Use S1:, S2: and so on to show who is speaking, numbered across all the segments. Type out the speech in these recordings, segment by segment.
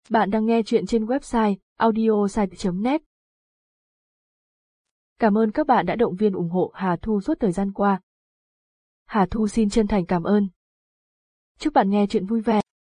S1: Bạn đang nghe chuyện trên website audiosite.net. Cảm ơn các bạn đã động viên ủng hộ Hà Thu suốt thời gian qua. Hà Thu xin chân thành cảm ơn. Chúc bạn nghe chuyện vui vẻ.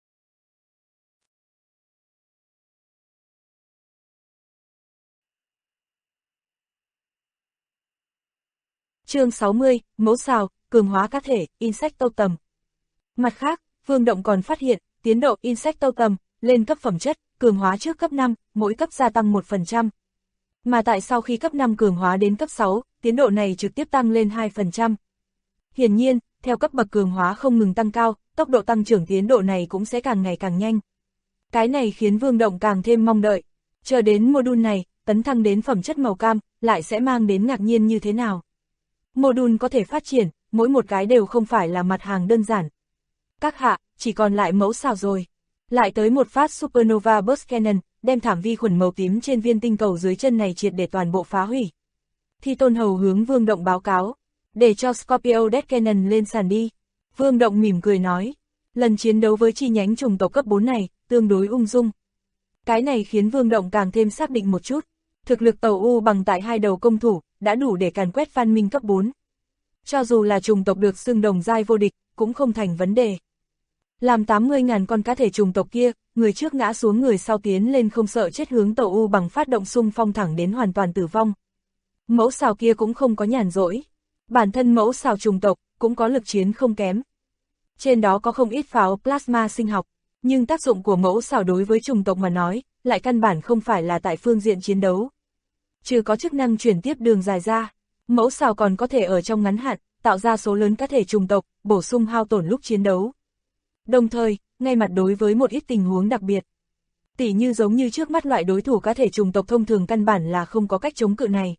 S2: Chương 60, mẫu xào, cường hóa cá thể, Insect Totem. Mặt khác, Vương Động còn phát hiện, tiến độ Insect Totem lên cấp phẩm chất, cường hóa trước cấp 5, mỗi cấp gia tăng 1%. Mà tại sau khi cấp 5 cường hóa đến cấp 6, tiến độ này trực tiếp tăng lên 2%. Hiển nhiên, theo cấp bậc cường hóa không ngừng tăng cao, tốc độ tăng trưởng tiến độ này cũng sẽ càng ngày càng nhanh. Cái này khiến Vương Động càng thêm mong đợi. Chờ đến module này, tấn thăng đến phẩm chất màu cam, lại sẽ mang đến ngạc nhiên như thế nào. Module có thể phát triển, mỗi một cái đều không phải là mặt hàng đơn giản. Các hạ, chỉ còn lại mẫu xào rồi. Lại tới một phát Supernova Burst Cannon, đem thảm vi khuẩn màu tím trên viên tinh cầu dưới chân này triệt để toàn bộ phá hủy. Thi Tôn Hầu hướng Vương Động báo cáo, để cho Scorpio Death Cannon lên sàn đi. Vương Động mỉm cười nói, lần chiến đấu với chi nhánh chủng tộc cấp 4 này, tương đối ung dung. Cái này khiến Vương Động càng thêm xác định một chút, thực lực tàu U bằng tại hai đầu công thủ, đã đủ để càn quét văn minh cấp 4. Cho dù là chủng tộc được xưng đồng giai vô địch, cũng không thành vấn đề. Làm 80.000 con cá thể chủng tộc kia, người trước ngã xuống người sau tiến lên không sợ chết hướng tàu U bằng phát động xung phong thẳng đến hoàn toàn tử vong. Mẫu xào kia cũng không có nhàn rỗi. Bản thân mẫu xào chủng tộc, cũng có lực chiến không kém. Trên đó có không ít pháo plasma sinh học, nhưng tác dụng của mẫu xào đối với chủng tộc mà nói, lại căn bản không phải là tại phương diện chiến đấu. Trừ có chức năng chuyển tiếp đường dài ra, mẫu xào còn có thể ở trong ngắn hạn, tạo ra số lớn cá thể chủng tộc, bổ sung hao tổn lúc chiến đấu. Đồng thời, ngay mặt đối với một ít tình huống đặc biệt, tỉ như giống như trước mắt loại đối thủ cá thể chủng tộc thông thường căn bản là không có cách chống cự này.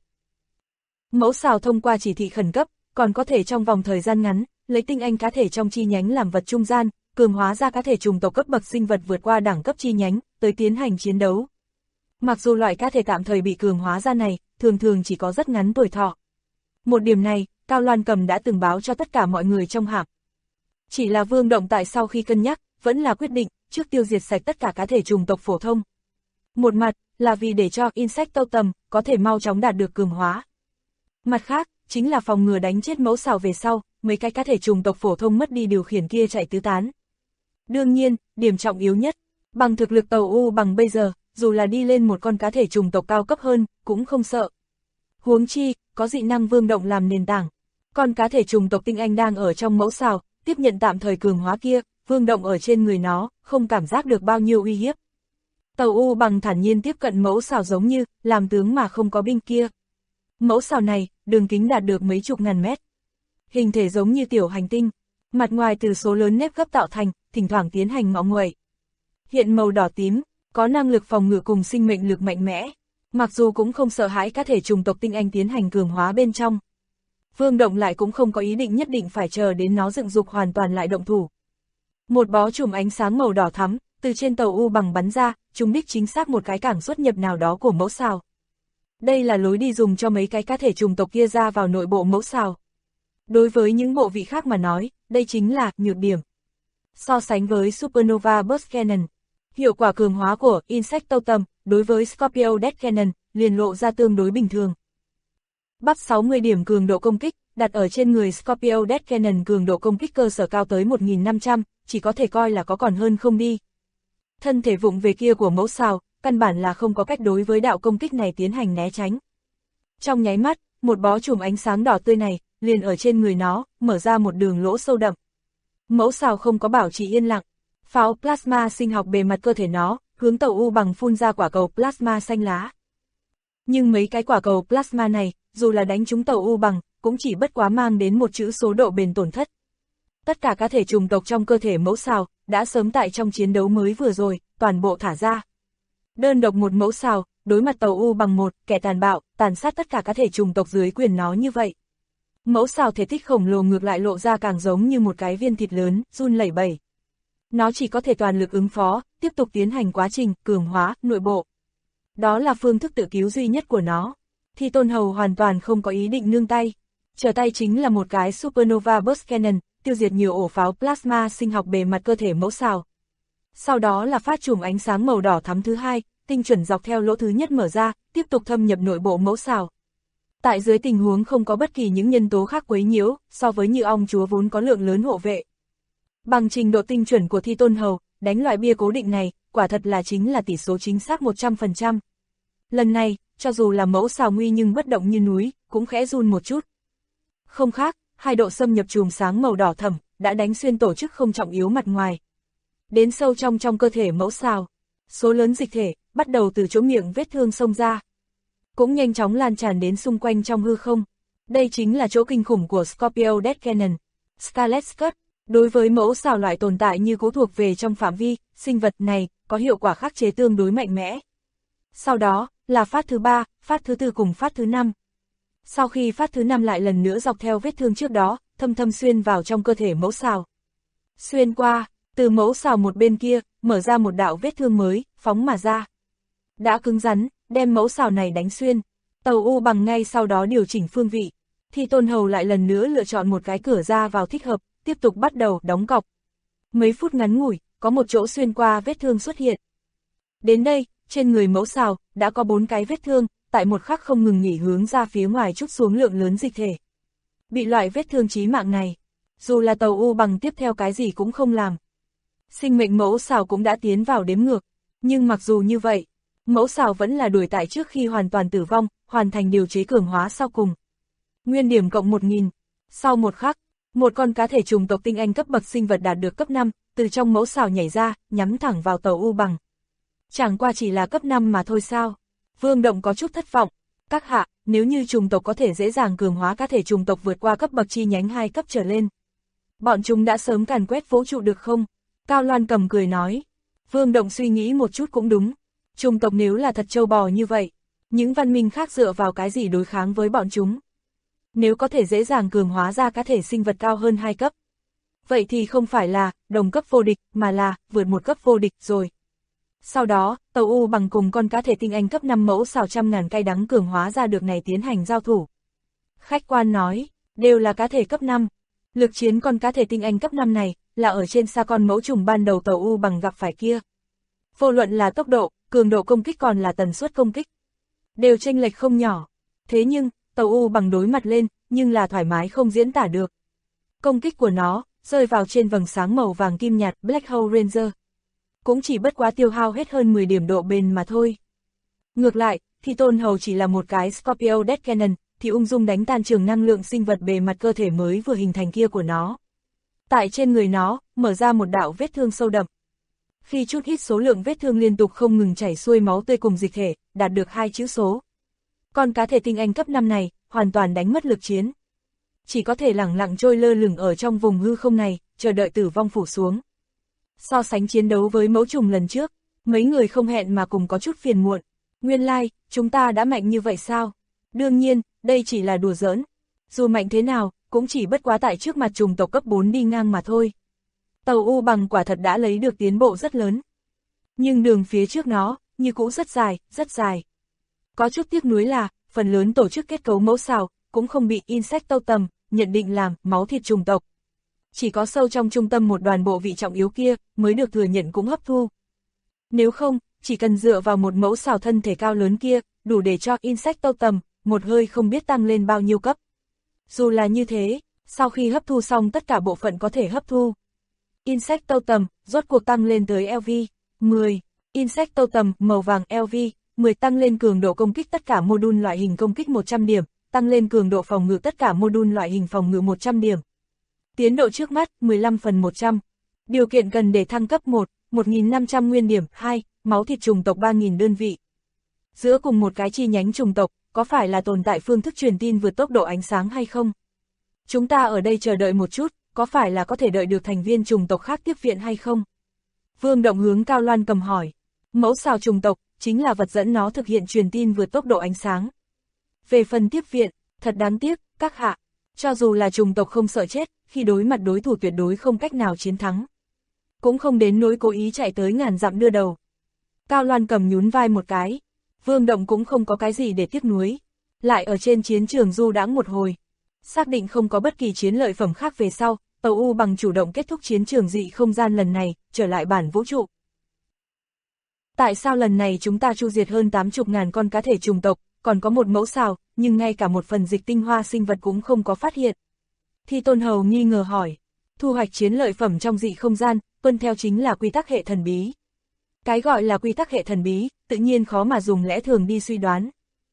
S2: Mẫu xào thông qua chỉ thị khẩn cấp, còn có thể trong vòng thời gian ngắn, lấy tinh anh cá thể trong chi nhánh làm vật trung gian, cường hóa ra cá thể chủng tộc cấp bậc sinh vật vượt qua đẳng cấp chi nhánh, tới tiến hành chiến đấu. Mặc dù loại cá thể tạm thời bị cường hóa ra này, thường thường chỉ có rất ngắn tuổi thọ. Một điểm này, Cao Loan Cầm đã từng báo cho tất cả mọi người trong hạm. Chỉ là Vương Động tại sau khi cân nhắc, vẫn là quyết định, trước tiêu diệt sạch tất cả cá thể chủng tộc phổ thông. Một mặt, là vì để cho Insect Totem có thể mau chóng đạt được cường hóa. Mặt khác, chính là phòng ngừa đánh chết mẫu xào về sau, mấy cái cá thể chủng tộc phổ thông mất đi điều khiển kia chạy tứ tán. Đương nhiên, điểm trọng yếu nhất, bằng thực lực tàu U bằng bây giờ, dù là đi lên một con cá thể chủng tộc cao cấp hơn, cũng không sợ. Huống chi, có dị năng Vương Động làm nền tảng. Con cá thể chủng tộc tinh anh đang ở trong mẫu xào, tiếp nhận tạm thời cường hóa kia, Vương Động ở trên người nó, không cảm giác được bao nhiêu uy hiếp. Tàu U bằng thản nhiên tiếp cận mẫu xào giống như, làm tướng mà không có binh kia. Mẫu xào này, đường kính đạt được mấy chục ngàn mét. Hình thể giống như tiểu hành tinh, mặt ngoài từ số lớn nếp gấp tạo thành, thỉnh thoảng tiến hành ngọ nguậy. Hiện màu đỏ tím, có năng lực phòng ngự cùng sinh mệnh lực mạnh mẽ, mặc dù cũng không sợ hãi cá thể chủng tộc tinh anh tiến hành cường hóa bên trong. Vương Động lại cũng không có ý định nhất định phải chờ đến nó dựng dục hoàn toàn lại động thủ. Một bó chùm ánh sáng màu đỏ thắm, từ trên tàu U bằng bắn ra, trúng đích chính xác một cái cảng xuất nhập nào đó của mẫu xào. Đây là lối đi dùng cho mấy cái cá thể chủng tộc kia ra vào nội bộ mẫu xào. Đối với những bộ vị khác mà nói, đây chính là nhược điểm. So sánh với Supernova Burst Cannon, hiệu quả cường hóa của Insect Totem đối với Scorpio Death Cannon liền lộ ra tương đối bình thường. Bắp 60 điểm cường độ công kích, đặt ở trên người Scorpio Death Cannon cường độ công kích cơ sở cao tới 1.500, chỉ có thể coi là có còn hơn không đi. Thân thể vụng về kia của mẫu xào, căn bản là không có cách đối với đạo công kích này tiến hành né tránh. Trong nháy mắt, một bó chùm ánh sáng đỏ tươi này, liền ở trên người nó, mở ra một đường lỗ sâu đậm. Mẫu xào không có bảo trì yên lặng, pháo plasma sinh học bề mặt cơ thể nó, hướng tàu U bằng phun ra quả cầu plasma xanh lá. Nhưng mấy cái quả cầu plasma này, dù là đánh trúng tàu U bằng, cũng chỉ bất quá mang đến một chữ số độ bền tổn thất. Tất cả cá thể chủng tộc trong cơ thể mẫu xào, đã sớm tại trong chiến đấu mới vừa rồi, toàn bộ thả ra. Đơn độc một mẫu xào, đối mặt tàu U bằng một, kẻ tàn bạo, tàn sát tất cả cá thể chủng tộc dưới quyền nó như vậy. Mẫu xào thể tích khổng lồ ngược lại lộ ra càng giống như một cái viên thịt lớn, run lẩy bẩy. Nó chỉ có thể toàn lực ứng phó, tiếp tục tiến hành quá trình cường hóa nội bộ. Đó là phương thức tự cứu duy nhất của nó. Thi Tôn Hầu hoàn toàn không có ý định nương tay. Trở tay chính là một cái Supernova Burst Cannon, tiêu diệt nhiều ổ pháo plasma sinh học bề mặt cơ thể mẫu xào. Sau đó là phát chùm ánh sáng màu đỏ thắm thứ hai, tinh chuẩn dọc theo lỗ thứ nhất mở ra, tiếp tục thâm nhập nội bộ mẫu xào. Tại dưới tình huống không có bất kỳ những nhân tố khác quấy nhiễu, so với Như Ong chúa vốn có lượng lớn hộ vệ. Bằng trình độ tinh chuẩn của Thi Tôn Hầu, đánh loại bia cố định này, quả thật là chính là tỷ số chính xác 100%. Lần này, cho dù là mẫu xào nguy nhưng bất động như núi, cũng khẽ run một chút. Không khác, 2 độ xâm nhập chùm sáng màu đỏ thẫm đã đánh xuyên tổ chức không trọng yếu mặt ngoài. Đến sâu trong cơ thể mẫu xào, số lớn dịch thể bắt đầu từ chỗ miệng vết thương xông ra, cũng nhanh chóng lan tràn đến xung quanh trong hư không. Đây chính là chỗ kinh khủng của Scorpio Death Cannon, Scarlet Scut. Đối với mẫu xào loại tồn tại như cũ thuộc về trong phạm vi, sinh vật này có hiệu quả khắc chế tương đối mạnh mẽ. Sau đó, là phát thứ 3, phát thứ 4 cùng phát thứ 5. Sau khi phát thứ 5 lại lần nữa dọc theo vết thương trước đó, thâm thâm xuyên vào trong cơ thể mẫu xào. Xuyên qua, từ mẫu xào một bên kia, mở ra một đạo vết thương mới, phóng mà ra. Đã cứng rắn, đem mẫu xào này đánh xuyên. Tàu U Bằng ngay sau đó điều chỉnh phương vị. Thi Tôn Hầu lại lần nữa lựa chọn một cái cửa ra vào thích hợp, tiếp tục bắt đầu đóng cọc. Mấy phút ngắn ngủi, có một chỗ xuyên qua vết thương xuất hiện. Đến đây, trên người mẫu xào, đã có 4 cái vết thương, tại một khắc không ngừng nghỉ hướng ra phía ngoài trút xuống lượng lớn dịch thể. Bị loại vết thương chí mạng này, dù là tàu U Bằng tiếp theo cái gì cũng không làm. Sinh mệnh mẫu xào cũng đã tiến vào đếm ngược, nhưng mặc dù như vậy, mẫu xào vẫn là đuổi tại trước khi hoàn toàn tử vong, hoàn thành điều chế cường hóa sau cùng. Nguyên điểm cộng 1000. Sau một khắc, một con cá thể trùng tộc tinh anh cấp bậc sinh vật đạt được cấp 5, từ trong mẫu xào nhảy ra, nhắm thẳng vào tàu U Bằng. Chẳng qua chỉ là cấp 5 mà thôi sao? Vương Động có chút thất vọng. Các hạ, nếu như trùng tộc có thể dễ dàng cường hóa cá thể trùng tộc vượt qua cấp bậc chi nhánh 2 cấp trở lên, bọn chúng đã sớm càn quét vũ trụ được không? Cao Loan Cầm cười nói. Vương Động suy nghĩ một chút cũng đúng. Trùng tộc nếu là thật trâu bò như vậy, những văn minh khác dựa vào cái gì đối kháng với bọn chúng? Nếu có thể dễ dàng cường hóa ra cá thể sinh vật cao hơn 2 cấp, vậy thì không phải là đồng cấp vô địch, mà là vượt một cấp vô địch rồi. Sau đó, tàu U Bằng cùng con cá thể tinh anh cấp 5 mẫu xào 100.000 cay đắng cường hóa ra được này tiến hành giao thủ. Khách quan nói, đều là cá thể cấp 5. Lực chiến con cá thể tinh anh cấp 5 này, là ở trên xa con mẫu trùng ban đầu tàu U Bằng gặp phải kia. Vô luận là tốc độ, cường độ công kích còn là tần suất công kích, đều chênh lệch không nhỏ. Thế nhưng, tàu U Bằng đối mặt lên, nhưng là thoải mái không diễn tả được. Công kích của nó, rơi vào trên vầng sáng màu vàng kim nhạt Black Hole Ranger, cũng chỉ bất quá tiêu hao hết hơn 10 điểm độ bền mà thôi. Ngược lại, Thi Tôn Hầu chỉ là một cái Scorpio Death Cannon, thì ung dung đánh tan trường năng lượng sinh vật bề mặt cơ thể mới vừa hình thành kia của nó. Tại trên người nó, mở ra một đạo vết thương sâu đậm. Khi chút ít số lượng vết thương liên tục không ngừng chảy xuôi máu tươi cùng dịch thể, đạt được 2 chữ số. Con cá thể tinh anh cấp 5 này, hoàn toàn đánh mất lực chiến. Chỉ có thể lẳng lặng trôi lơ lửng ở trong vùng hư không này, chờ đợi tử vong phủ xuống. So sánh chiến đấu với mẫu trùng lần trước, mấy người không hẹn mà cùng có chút phiền muộn. Nguyên lai, chúng ta đã mạnh như vậy sao? Đương nhiên, đây chỉ là đùa giỡn. Dù mạnh thế nào, cũng chỉ bất quá tại trước mặt trùng tộc cấp 4 đi ngang mà thôi. Tàu U Bằng quả thật đã lấy được tiến bộ rất lớn. Nhưng đường phía trước nó, như cũ rất dài, rất dài. Có chút tiếc nuối là, phần lớn tổ chức kết cấu mẫu xào, cũng không bị Insectotem nhận định làm máu thịt trùng tộc. Chỉ có sâu trong trung tâm một đoàn bộ vị trọng yếu kia, mới được thừa nhận cũng hấp thu. Nếu không, chỉ cần dựa vào một mẫu xào thân thể cao lớn kia, đủ để cho Insectotem một hơi không biết tăng lên bao nhiêu cấp. Dù là như thế, sau khi hấp thu xong tất cả bộ phận có thể hấp thu, Insectotem rốt cuộc tăng lên tới LV 10. Insectotem màu vàng LV 10 tăng lên cường độ công kích tất cả module loại hình công kích 100 điểm, tăng lên cường độ phòng ngự tất cả module loại hình phòng ngự 100 điểm. Tiến độ trước mắt 15/100. Điều kiện cần để thăng cấp 1, 1.500 nguyên điểm. 2, máu thịt trùng tộc 3.000 đơn vị. Giữa cùng một cái chi nhánh trùng tộc, có phải là tồn tại phương thức truyền tin vượt tốc độ ánh sáng hay không? Chúng ta ở đây chờ đợi một chút, có phải là có thể đợi được thành viên trùng tộc khác tiếp viện hay không? Vương Động hướng Cao Loan Cầm hỏi. Mẫu xào trùng tộc, chính là vật dẫn nó thực hiện truyền tin vượt tốc độ ánh sáng. Về phần tiếp viện, thật đáng tiếc, các hạ. Cho dù là trùng tộc không sợ chết, khi đối mặt đối thủ tuyệt đối không cách nào chiến thắng. Cũng không đến nỗi cố ý chạy tới ngàn dặm đưa đầu. Cao Loan Cầm nhún vai một cái. Vương Động cũng không có cái gì để tiếc nuối. Lại ở trên chiến trường du đãng một hồi. Xác định không có bất kỳ chiến lợi phẩm khác về sau, tàu U Bằng chủ động kết thúc chiến trường dị không gian lần này, trở lại bản vũ trụ. Tại sao lần này chúng ta chu diệt hơn 80.000 con cá thể chủng tộc, còn có một mẫu xào, nhưng ngay cả một phần dịch tinh hoa sinh vật cũng không có phát hiện? Thi Tôn Hầu nghi ngờ hỏi. Thu hoạch chiến lợi phẩm trong dị không gian, tuân theo chính là quy tắc hệ thần bí. Cái gọi là quy tắc hệ thần bí, tự nhiên khó mà dùng lẽ thường đi suy đoán.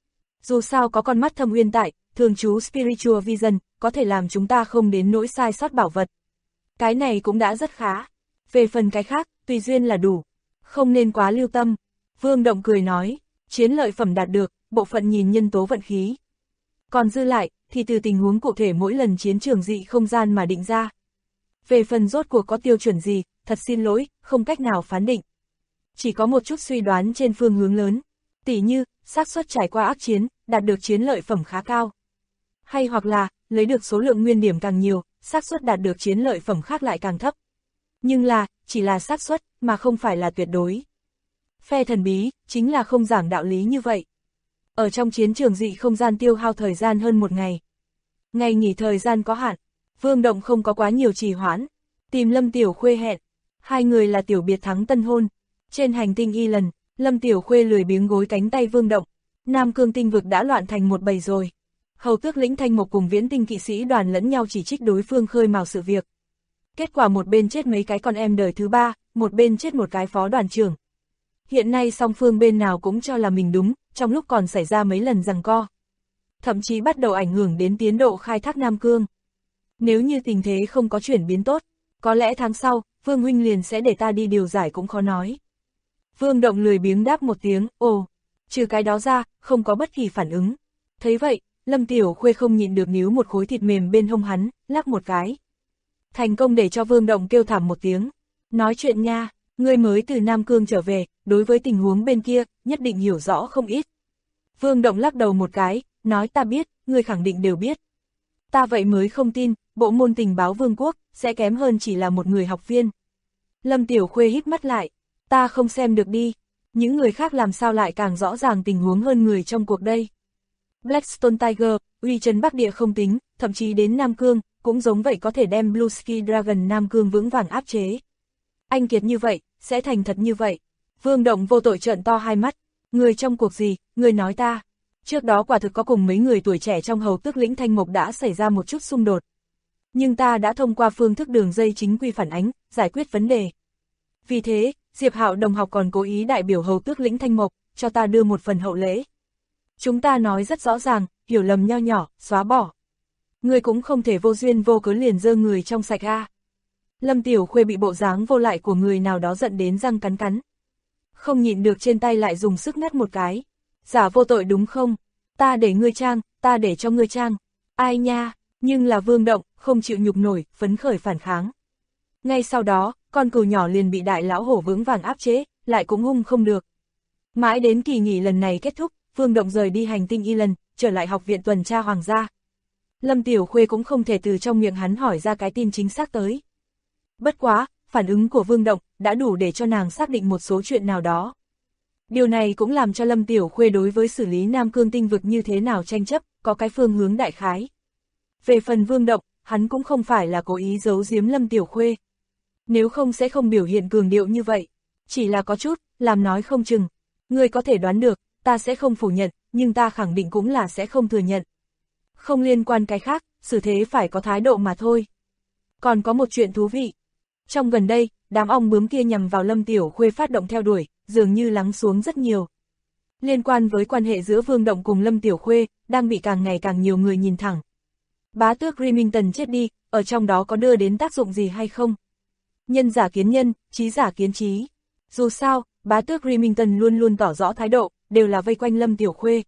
S2: Dù sao có con mắt thâm uyên tại, thường trú Spiritual Vision, có thể làm chúng ta không đến nỗi sai sót bảo vật. Cái này cũng đã rất khá. Về phần cái khác, tùy duyên là đủ. Không nên quá lưu tâm. Vương Động cười nói, chiến lợi phẩm đạt được, bộ phận nhìn nhân tố vận khí. Còn dư lại, thì từ tình huống cụ thể mỗi lần chiến trường dị không gian mà định ra. Về phần rốt cuộc có tiêu chuẩn gì, thật xin lỗi, không cách nào phán định. Chỉ có một chút suy đoán trên phương hướng lớn. Tỉ như, xác suất trải qua ác chiến, đạt được chiến lợi phẩm khá cao. Hay hoặc là, lấy được số lượng nguyên điểm càng nhiều, xác suất đạt được chiến lợi phẩm khác lại càng thấp. Nhưng là, chỉ là xác suất, mà không phải là tuyệt đối. Phe thần bí, chính là không giảng đạo lý như vậy. Ở trong chiến trường dị không gian tiêu hao thời gian hơn một ngày. Ngày nghỉ thời gian có hạn, Vương Động không có quá nhiều trì hoãn. Tìm Lâm Tiểu Khuê hẹn. Hai người là tiểu biệt thắng tân hôn. Trên hành tinh Y lần, Lâm Tiểu Khuê lười biếng gối cánh tay Vương Động. Nam Cương tinh vực đã loạn thành một bầy rồi. Hầu tước lĩnh Thanh Mộc cùng Viễn Tinh kỵ sĩ đoàn lẫn nhau chỉ trích đối phương khơi mào sự việc. Kết quả một bên chết mấy cái con em đời thứ ba, một bên chết một cái phó đoàn trưởng. Hiện nay song phương bên nào cũng cho là mình đúng, trong lúc còn xảy ra mấy lần giằng co. Thậm chí bắt đầu ảnh hưởng đến tiến độ khai thác Nam Cương. Nếu như tình thế không có chuyển biến tốt, có lẽ tháng sau, Vương huynh liền sẽ để ta đi điều giải cũng khó nói. Vương Động lười biếng đáp một tiếng, ồ, trừ cái đó ra, không có bất kỳ phản ứng. Thấy vậy, Lâm Tiểu Khuê không nhịn được níu một khối thịt mềm bên hông hắn, lắc một cái. Thành công để cho Vương Động kêu thảm một tiếng. Nói chuyện nha, ngươi mới từ Nam Cương trở về, đối với tình huống bên kia, nhất định hiểu rõ không ít. Vương Động lắc đầu một cái, nói ta biết, ngươi khẳng định đều biết. Ta vậy mới không tin, bộ môn tình báo vương quốc, sẽ kém hơn chỉ là một người học viên. Lâm Tiểu Khuê híp mắt lại, ta không xem được đi, những người khác làm sao lại càng rõ ràng tình huống hơn người trong cuộc đây. Blackstone Tiger, uy trấn Bắc Địa không tính, thậm chí đến Nam Cương, cũng giống vậy có thể đem Blue Ski Dragon Nam Cương vững vàng áp chế. Anh kiệt như vậy, sẽ thành thật như vậy. Vương Động vô tội trợn to hai mắt, người trong cuộc gì, người nói ta. Trước đó quả thực có cùng mấy người tuổi trẻ trong hầu tước lĩnh Thanh Mộc đã xảy ra một chút xung đột. Nhưng ta đã thông qua phương thức đường dây chính quy phản ánh, giải quyết vấn đề. Vì thế, Diệp Hạo đồng học còn cố ý đại biểu hầu tước lĩnh Thanh Mộc, cho ta đưa một phần hậu lễ. Chúng ta nói rất rõ ràng, hiểu lầm nho nhỏ, xóa bỏ. Người cũng không thể vô duyên vô cớ liền dơ người trong sạch a. Lâm Tiểu Khuê bị bộ dáng vô lại của người nào đó giận đến răng cắn cắn. Không nhịn được trên tay lại dùng sức ngắt một cái. Giả vô tội đúng không? Ta để ngươi trang, ta để cho ngươi trang. Ai nha, nhưng là Vương Động, không chịu nhục nổi, phấn khởi phản kháng. Ngay sau đó, con cừu nhỏ liền bị đại lão hổ vững vàng áp chế, lại cũng hung không được. Mãi đến kỳ nghỉ lần này kết thúc, Vương Động rời đi hành tinh Y lần, trở lại học viện tuần tra hoàng gia. Lâm Tiểu Khuê cũng không thể từ trong miệng hắn hỏi ra cái tin chính xác tới. Bất quá, phản ứng của Vương Động đã đủ để cho nàng xác định một số chuyện nào đó. Điều này cũng làm cho Lâm Tiểu Khuê đối với xử lý Nam Cương tinh vực như thế nào tranh chấp, có cái phương hướng đại khái. Về phần Vương Động, hắn cũng không phải là cố ý giấu giếm Lâm Tiểu Khuê. Nếu không sẽ không biểu hiện cường điệu như vậy. Chỉ là có chút, làm nói không chừng. Ngươi có thể đoán được, ta sẽ không phủ nhận, nhưng ta khẳng định cũng là sẽ không thừa nhận. Không liên quan cái khác, xử thế phải có thái độ mà thôi. Còn có một chuyện thú vị. Trong gần đây, đám ong bướm kia nhằm vào Lâm Tiểu Khuê phát động theo đuổi, dường như lắng xuống rất nhiều. Liên quan với quan hệ giữa Vương Động cùng Lâm Tiểu Khuê, đang bị càng ngày càng nhiều người nhìn thẳng. Bá tước Remington chết đi, ở trong đó có đưa đến tác dụng gì hay không? Nhân giả kiến nhân, trí giả kiến trí. Dù sao, bá tước Remington luôn luôn tỏ rõ thái độ, đều là vây quanh Lâm Tiểu Khuê.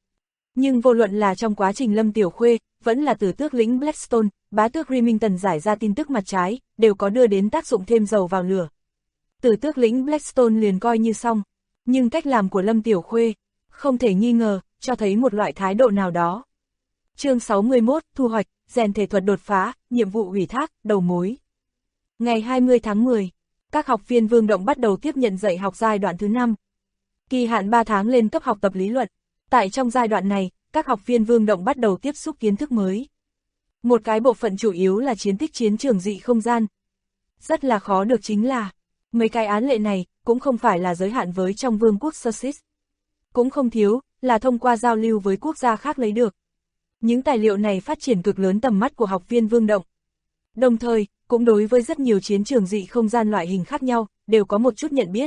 S2: Nhưng vô luận là trong quá trình Lâm Tiểu Khuê, vẫn là từ tước lĩnh Blackstone, bá tước Remington giải ra tin tức mặt trái, đều có đưa đến tác dụng thêm dầu vào lửa. Từ tước lĩnh Blackstone liền coi như xong, nhưng cách làm của Lâm Tiểu Khuê, không thể nghi ngờ, cho thấy một loại thái độ nào đó. Chương 61, thu hoạch, rèn thể thuật đột phá, nhiệm vụ ủy thác, đầu mối. Ngày 20 tháng 10, các học viên Vương Động bắt đầu tiếp nhận dạy học giai đoạn thứ 5. Kỳ hạn 3 tháng lên cấp học tập lý luận. Tại trong giai đoạn này, các học viên Vương Động bắt đầu tiếp xúc kiến thức mới. Một cái bộ phận chủ yếu là chiến tích chiến trường dị không gian. Rất là khó được chính là, mấy cái án lệ này, cũng không phải là giới hạn với trong vương quốc Sussex. Cũng không thiếu, là thông qua giao lưu với quốc gia khác lấy được. Những tài liệu này phát triển cực lớn tầm mắt của học viên Vương Động. Đồng thời, cũng đối với rất nhiều chiến trường dị không gian loại hình khác nhau, đều có một chút nhận biết.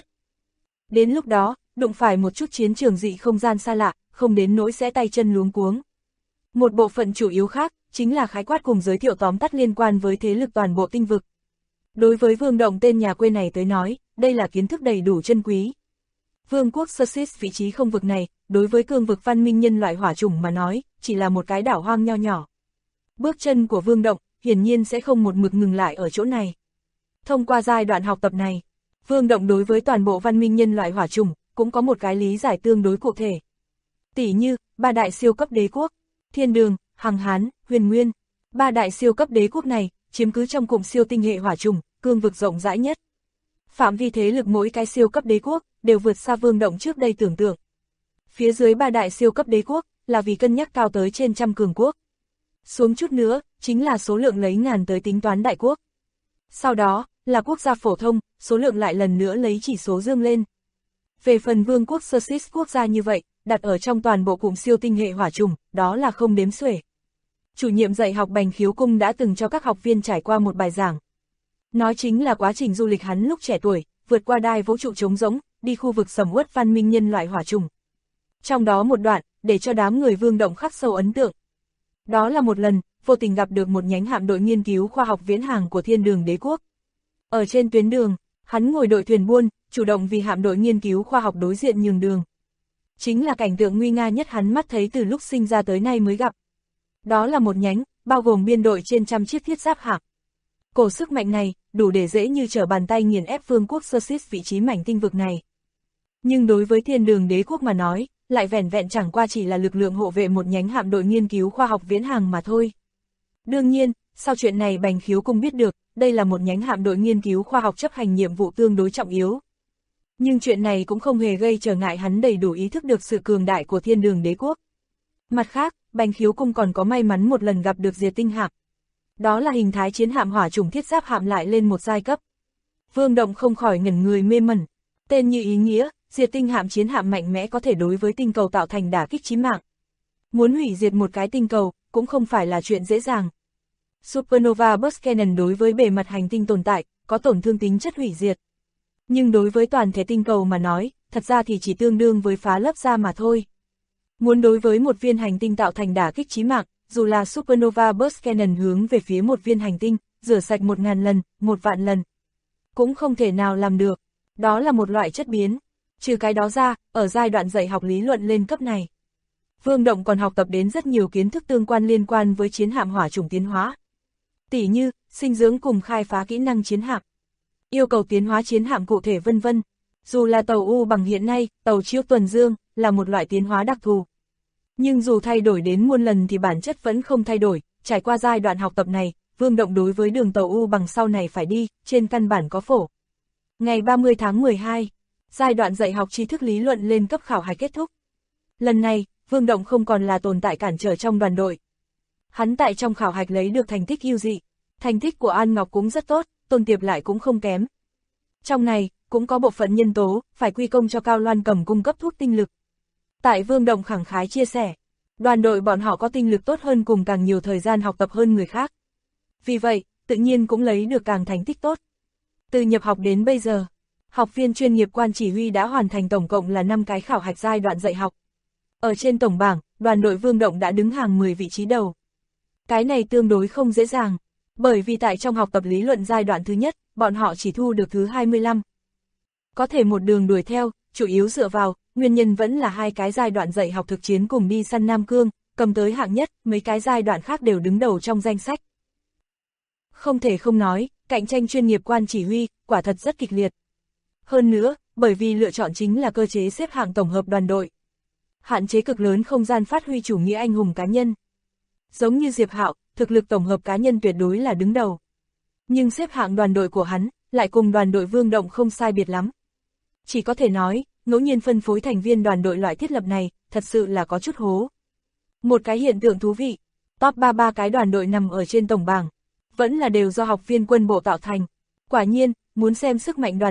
S2: Đến lúc đó, đụng phải một chút chiến trường dị không gian xa lạ, không đến nỗi sẽ tay chân luống cuống. Một bộ phận chủ yếu khác, chính là khái quát cùng giới thiệu tóm tắt liên quan với thế lực toàn bộ tinh vực. Đối với Vương Động tên nhà quê này tới nói, đây là kiến thức đầy đủ chân quý. Vương quốc Sussex vị trí không vực này, đối với cương vực văn minh nhân loại hỏa chủng mà nói, chỉ là một cái đảo hoang nho nhỏ. Bước chân của Vương Động, hiển nhiên sẽ không một mực ngừng lại ở chỗ này. Thông qua giai đoạn học tập này, Vương Động đối với toàn bộ văn minh nhân loại hỏa chủng, cũng có một cái lý giải tương đối cụ thể. Tỉ như, ba đại siêu cấp đế quốc, Thiên Đường, Hằng Hán, Huyền Nguyên. Ba đại siêu cấp đế quốc này, chiếm cứ trong cụm siêu tinh hệ hỏa chủng, cương vực rộng rãi nhất. Phạm vi thế lực mỗi cái siêu cấp đế quốc, đều vượt xa Vương Động trước đây tưởng tượng. Phía dưới ba đại siêu cấp đế quốc, là vì cân nhắc cao tới trên trăm cường quốc. Xuống chút nữa, chính là số lượng lấy ngàn tới tính toán đại quốc. Sau đó, là quốc gia phổ thông, số lượng lại lần nữa lấy chỉ số dương lên. Về phần vương quốc Sussex quốc gia như vậy, đặt ở trong toàn bộ cụm siêu tinh hệ hỏa trùng, đó là không đếm xuể. Chủ nhiệm dạy học Bành Khiếu Cung đã từng cho các học viên trải qua một bài giảng. Nói chính là quá trình du lịch hắn lúc trẻ tuổi, vượt qua đai vũ trụ trống rỗng, đi khu vực sầm uất văn minh nhân loại hỏa trùng. Trong đó một đoạn, để cho đám người Vương Động khắc sâu ấn tượng. Đó là một lần, vô tình gặp được một nhánh hạm đội nghiên cứu khoa học viễn hàng của Thiên Đường Đế quốc. Ở trên tuyến đường, hắn ngồi đội thuyền buôn, chủ động vì hạm đội nghiên cứu khoa học đối diện nhường đường. Chính là cảnh tượng nguy nga nhất hắn mắt thấy từ lúc sinh ra tới nay mới gặp. Đó là một nhánh, bao gồm biên đội trên trăm chiếc thiết giáp hạm. Cổ sức mạnh này, đủ để dễ như trở bàn tay nghiền ép vương quốc Sussex vị trí mảnh tinh vực này. Nhưng đối với Thiên Đường Đế quốc mà nói, lại vẻn vẹn chẳng qua chỉ là lực lượng hộ vệ một nhánh hạm đội nghiên cứu khoa học viễn hàng mà thôi. Đương nhiên, sau chuyện này Bành Khiếu Cung biết được, đây là một nhánh hạm đội nghiên cứu khoa học chấp hành nhiệm vụ tương đối trọng yếu. Nhưng chuyện này cũng không hề gây trở ngại hắn đầy đủ ý thức được sự cường đại của Thiên Đường Đế quốc. Mặt khác, Bành Khiếu Cung còn có may mắn một lần gặp được Diệt Tinh hạm. Đó là hình thái chiến hạm hỏa chủng thiết giáp hạm lại lên một giai cấp. Vương Động không khỏi ngẩn người mê mẩn. Tên như ý nghĩa, Diệt Tinh hạm chiến hạm mạnh mẽ có thể đối với tinh cầu tạo thành đả kích chí mạng. Muốn hủy diệt một cái tinh cầu, cũng không phải là chuyện dễ dàng. Supernova Burst Cannon đối với bề mặt hành tinh tồn tại, có tổn thương tính chất hủy diệt. Nhưng đối với toàn thể tinh cầu mà nói, thật ra thì chỉ tương đương với phá lớp da mà thôi. Muốn đối với một viên hành tinh tạo thành đả kích chí mạng, dù là Supernova Burst Cannon hướng về phía một viên hành tinh, rửa sạch 1000 lần, 1.000.000 lần. Cũng không thể nào làm được. Đó là một loại chất biến. Trừ cái đó ra, ở giai đoạn dạy học lý luận lên cấp này, Vương Động còn học tập đến rất nhiều kiến thức tương quan liên quan với chiến hạm hỏa chủng tiến hóa. Tỉ như, sinh dưỡng cùng khai phá kỹ năng chiến hạm, yêu cầu tiến hóa chiến hạm cụ thể vân vân. Dù là tàu U bằng hiện nay, tàu Chiêu Tuần Dương, là một loại tiến hóa đặc thù. Nhưng dù thay đổi đến muôn lần thì bản chất vẫn không thay đổi, trải qua giai đoạn học tập này, Vương Động đối với đường tàu U bằng sau này phải đi, trên căn bản có phổ. Ngày 30 tháng 12, giai đoạn dạy học tri thức lý luận lên cấp khảo hạch kết thúc. Lần này, Vương Động không còn là tồn tại cản trở trong đoàn đội. Hắn tại trong khảo hạch lấy được thành tích ưu dị, thành tích của An Ngọc cũng rất tốt, Tôn Tiệp lại cũng không kém. Trong này, cũng có bộ phận nhân tố, phải quy công cho Cao Loan Cầm cung cấp thuốc tinh lực. Tại Vương Động khẳng khái chia sẻ, đoàn đội bọn họ có tinh lực tốt hơn cùng càng nhiều thời gian học tập hơn người khác. Vì vậy, tự nhiên cũng lấy được càng thành tích tốt. Từ nhập học đến bây giờ, học viên chuyên nghiệp quan chỉ huy đã hoàn thành tổng cộng là 5 cái khảo hạch giai đoạn dạy học. Ở trên tổng bảng, đoàn đội Vương Động đã đứng hàng 10 vị trí đầu. Cái này tương đối không dễ dàng, bởi vì tại trong học tập lý luận giai đoạn thứ nhất, bọn họ chỉ thu được thứ 25. Có thể một đường đuổi theo, chủ yếu dựa vào, nguyên nhân vẫn là 2 cái giai đoạn dạy học thực chiến cùng đi săn Nam Cương, cầm tới hạng nhất, mấy cái giai đoạn khác đều đứng đầu trong danh sách. Không thể không nói, cạnh tranh chuyên nghiệp quan chỉ huy, quả thật rất kịch liệt. Hơn nữa, bởi vì lựa chọn chính là cơ chế xếp hạng tổng hợp đoàn đội. Hạn chế cực lớn không gian phát huy chủ nghĩa anh hùng cá nhân. Giống như Diệp Hạo, thực lực tổng hợp cá nhân tuyệt đối là đứng đầu. Nhưng xếp hạng đoàn đội của hắn, lại cùng đoàn đội Vương Động không sai biệt lắm. Chỉ có thể nói, ngẫu nhiên phân phối thành viên đoàn đội loại thiết lập này, thật sự là có chút hố. Một cái hiện tượng thú vị, top 33 cái đoàn đội nằm ở trên tổng bảng, vẫn là đều do học viên quân bộ tạo thành. Quả nhiên, muốn xem sức mạnh đoàn thể,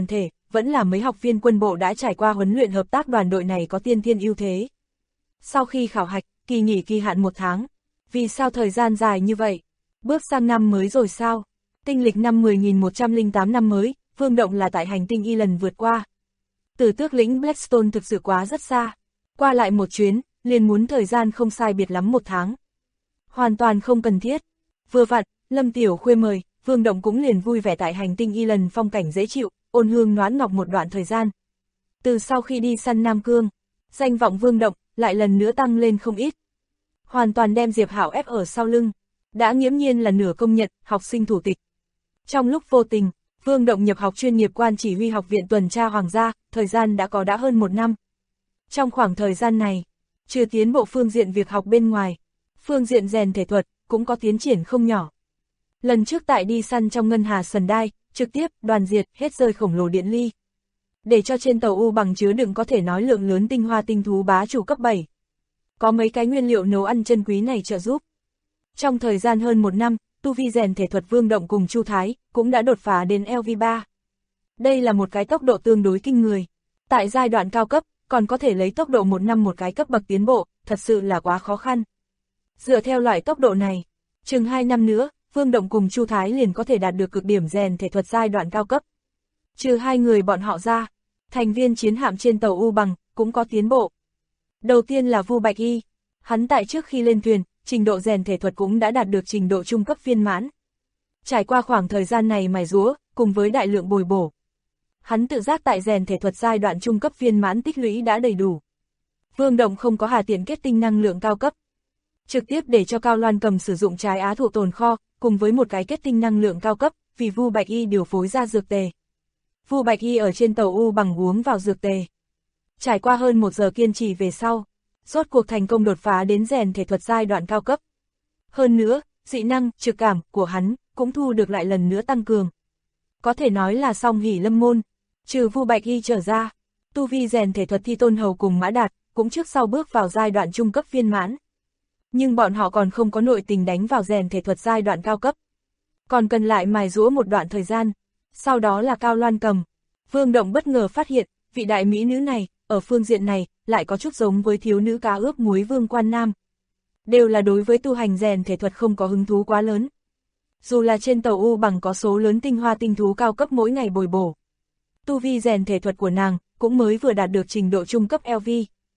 S2: vẫn là mấy học viên quân bộ đã trải qua huấn luyện hợp tác đoàn đội này có tiên thiên ưu thế. Sau khi khảo hạch, kỳ nghỉ kỳ hạn 1 tháng. Vì sao thời gian dài như vậy? Bước sang năm mới rồi sao? Tinh lịch năm 10.108 năm mới, Vương Động là tại hành tinh Y lần vượt qua. Từ tước lĩnh Blackstone thực sự quá rất xa. Qua lại một chuyến, liền muốn thời gian không sai biệt lắm 1 tháng. Hoàn toàn không cần thiết. Vừa vặn, Lâm Tiểu Khuê mời, Vương Động cũng liền vui vẻ tại hành tinh Y lần phong cảnh dễ chịu, ôn hương noãn ngọc một đoạn thời gian. Từ sau khi đi săn Nam Cương, danh vọng Vương Động lại lần nữa tăng lên không ít. Hoàn toàn đem Diệp Hạo ép ở sau lưng, đã nghiễm nhiên là nửa công nhận, học sinh thủ tịch. Trong lúc vô tình, Vương Động nhập học chuyên nghiệp quan chỉ huy học viện tuần tra hoàng gia, thời gian đã hơn 1 năm. Trong khoảng thời gian này, trừ tiến bộ phương diện việc học bên ngoài, phương diện rèn thể thuật cũng có tiến triển không nhỏ. Lần trước tại đi săn trong ngân hà Sần Đai, trực tiếp đoàn diệt hết rơi khổng lồ điện ly. Để cho trên tàu U bằng chứa đựng có thể nói lượng lớn tinh hoa tinh thú bá chủ cấp 7. Có mấy cái nguyên liệu nấu ăn chân quý này trợ giúp. Trong thời gian hơn 1 năm, tu vi rèn thể thuật Vương Động cùng Chu Thái cũng đã đột phá đến LV3. Đây là một cái tốc độ tương đối kinh người. Tại giai đoạn cao cấp, còn có thể lấy tốc độ 1 năm một cái cấp bậc tiến bộ, thật sự là quá khó khăn. Dựa theo loại tốc độ này, chừng 2 năm nữa, Vương Động cùng Chu Thái liền có thể đạt được cực điểm rèn thể thuật giai đoạn cao cấp. Trừ 2 người bọn họ ra, thành viên chiến hạm trên tàu U bằng cũng có tiến bộ. Đầu tiên là Vu Bạch Y, hắn tại trước khi lên thuyền, trình độ rèn thể thuật cũng đã đạt được trình độ trung cấp viên mãn. Trải qua khoảng thời gian này mài giũa, cùng với đại lượng bồi bổ, hắn tự giác tại rèn thể thuật giai đoạn trung cấp viên mãn tích lũy đã đầy đủ. Vương Động không có hà tiện kết tinh năng lượng cao cấp, trực tiếp để cho Cao Loan Cầm sử dụng trái á thụ tồn kho, cùng với một cái kết tinh năng lượng cao cấp, vì Vu Bạch Y điều phối ra dược tề. Vu Bạch Y ở trên tàu U bằng uống vào dược tề. Trải qua hơn 1 giờ kiên trì về sau, rốt cuộc thành công đột phá đến rèn thể thuật giai đoạn cao cấp. Hơn nữa, dị năng, trực cảm của hắn cũng thu được lại lần nữa tăng cường. Có thể nói là song hỷ lâm môn, trừ Vu Bạch Y trở ra, tu vi rèn thể thuật Thi Tôn Hầu cùng Mã Đạt cũng trước sau bước vào giai đoạn trung cấp viên mãn. Nhưng bọn họ còn không có nội tình đánh vào rèn thể thuật giai đoạn cao cấp. Còn cần lại mài giũa một đoạn thời gian. Sau đó là Cao Loan Cầm. Vương Động bất ngờ phát hiện, vị đại mỹ nữ này, ở phương diện này, lại có chút giống với thiếu nữ cá ướp muối Vương Quan Nam. Đều là đối với tu hành rèn thể thuật không có hứng thú quá lớn. Dù là trên tàu U bằng có số lớn tinh hoa tinh thú cao cấp mỗi ngày bồi bổ. Tu vi rèn thể thuật của nàng, cũng mới vừa đạt được trình độ trung cấp LV.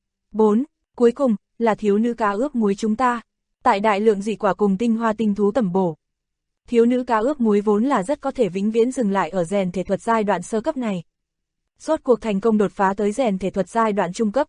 S2: 4. Cuối cùng, là thiếu nữ cá ướp muối chúng ta. Tại đại lượng dị quả cùng tinh hoa tinh thú tẩm bổ. Thiếu nữ cá ướp muối vốn là rất có thể vĩnh viễn dừng lại ở rèn thể thuật giai đoạn sơ cấp này. Rốt cuộc thành công đột phá tới rèn thể thuật giai đoạn trung cấp.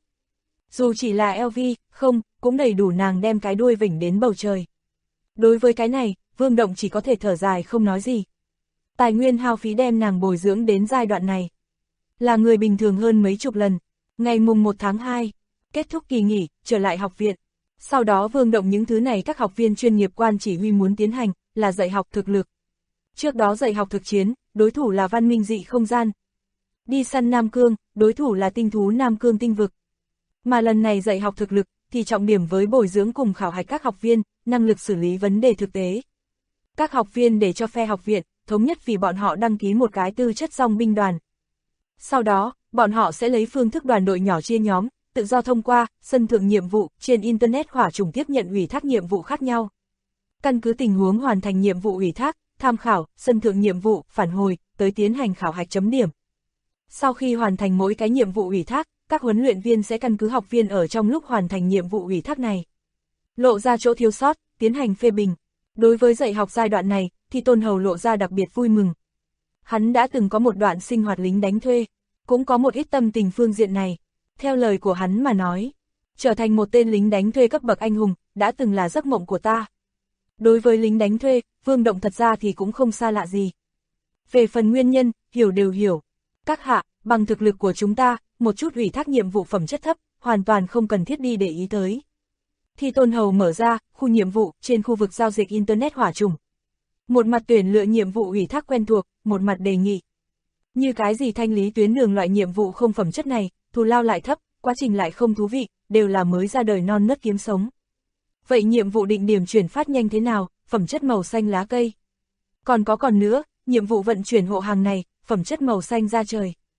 S2: Dù chỉ là LV, không, cũng đầy đủ nàng đem cái đuôi vểnh đến bầu trời. Đối với cái này, Vương Động chỉ có thể thở dài không nói gì. Tài nguyên hao phí đem nàng bồi dưỡng đến giai đoạn này. Là người bình thường hơn mấy chục lần. Ngày mùng 1 tháng 2, kết thúc kỳ nghỉ, trở lại học viện. Sau đó Vương Động những thứ này các học viên chuyên nghiệp quan chỉ huy muốn tiến hành, là dạy học thực lực. Trước đó dạy học thực chiến, đối thủ là văn minh dị không gian. Đi săn Nam Cương, đối thủ là tinh thú Nam Cương tinh vực. Mà lần này dạy học thực lực, thì trọng điểm với bồi dưỡng cùng khảo hạch các học viên, năng lực xử lý vấn đề thực tế. Các học viên để cho phe học viện, thống nhất vì bọn họ đăng ký một cái tư chất dòng binh đoàn. Sau đó, bọn họ sẽ lấy phương thức đoàn đội nhỏ chia nhóm, tự do thông qua sân thượng nhiệm vụ trên Internet hỏa trùng tiếp nhận ủy thác nhiệm vụ khác nhau. Căn cứ tình huống hoàn thành nhiệm vụ ủy thác, tham khảo, sân thượng nhiệm vụ, phản hồi, tới tiến hành khảo hạch chấm điểm. Sau khi hoàn thành mỗi cái nhiệm vụ ủy thác, các huấn luyện viên sẽ căn cứ học viên ở trong lúc hoàn thành nhiệm vụ ủy thác này. Lộ ra chỗ thiếu sót, tiến hành phê bình. Đối với dạy học giai đoạn này, thì Tôn Hầu lộ ra đặc biệt vui mừng. Hắn đã từng có một đoạn sinh hoạt lính đánh thuê, cũng có một ít tâm tình phương diện này. Theo lời của hắn mà nói, trở thành một tên lính đánh thuê cấp bậc anh hùng, đã từng là giấc mộng của ta. Đối với lính đánh thuê, Vương Động thật ra thì cũng không xa lạ gì. Về phần nguyên nhân, hiểu đều hiểu. Các hạ, bằng thực lực của chúng ta, một chút ủy thác nhiệm vụ phẩm chất thấp, hoàn toàn không cần thiết đi để ý tới. Thì Tôn Hầu mở ra, khu nhiệm vụ, trên khu vực giao dịch Internet hỏa trùng. Một mặt tuyển lựa nhiệm vụ ủy thác quen thuộc, một mặt đề nghị. Như cái gì thanh lý tuyến đường loại nhiệm vụ không phẩm chất này, thù lao lại thấp, quá trình lại không thú vị, đều là mới ra đời non nớt kiếm sống. Vậy nhiệm vụ định điểm chuyển phát nhanh thế nào, phẩm chất màu xanh lá cây. Còn nữa, nhiệm vụ vận chuyển hộ hàng này, phẩm chất màu xanh da trời.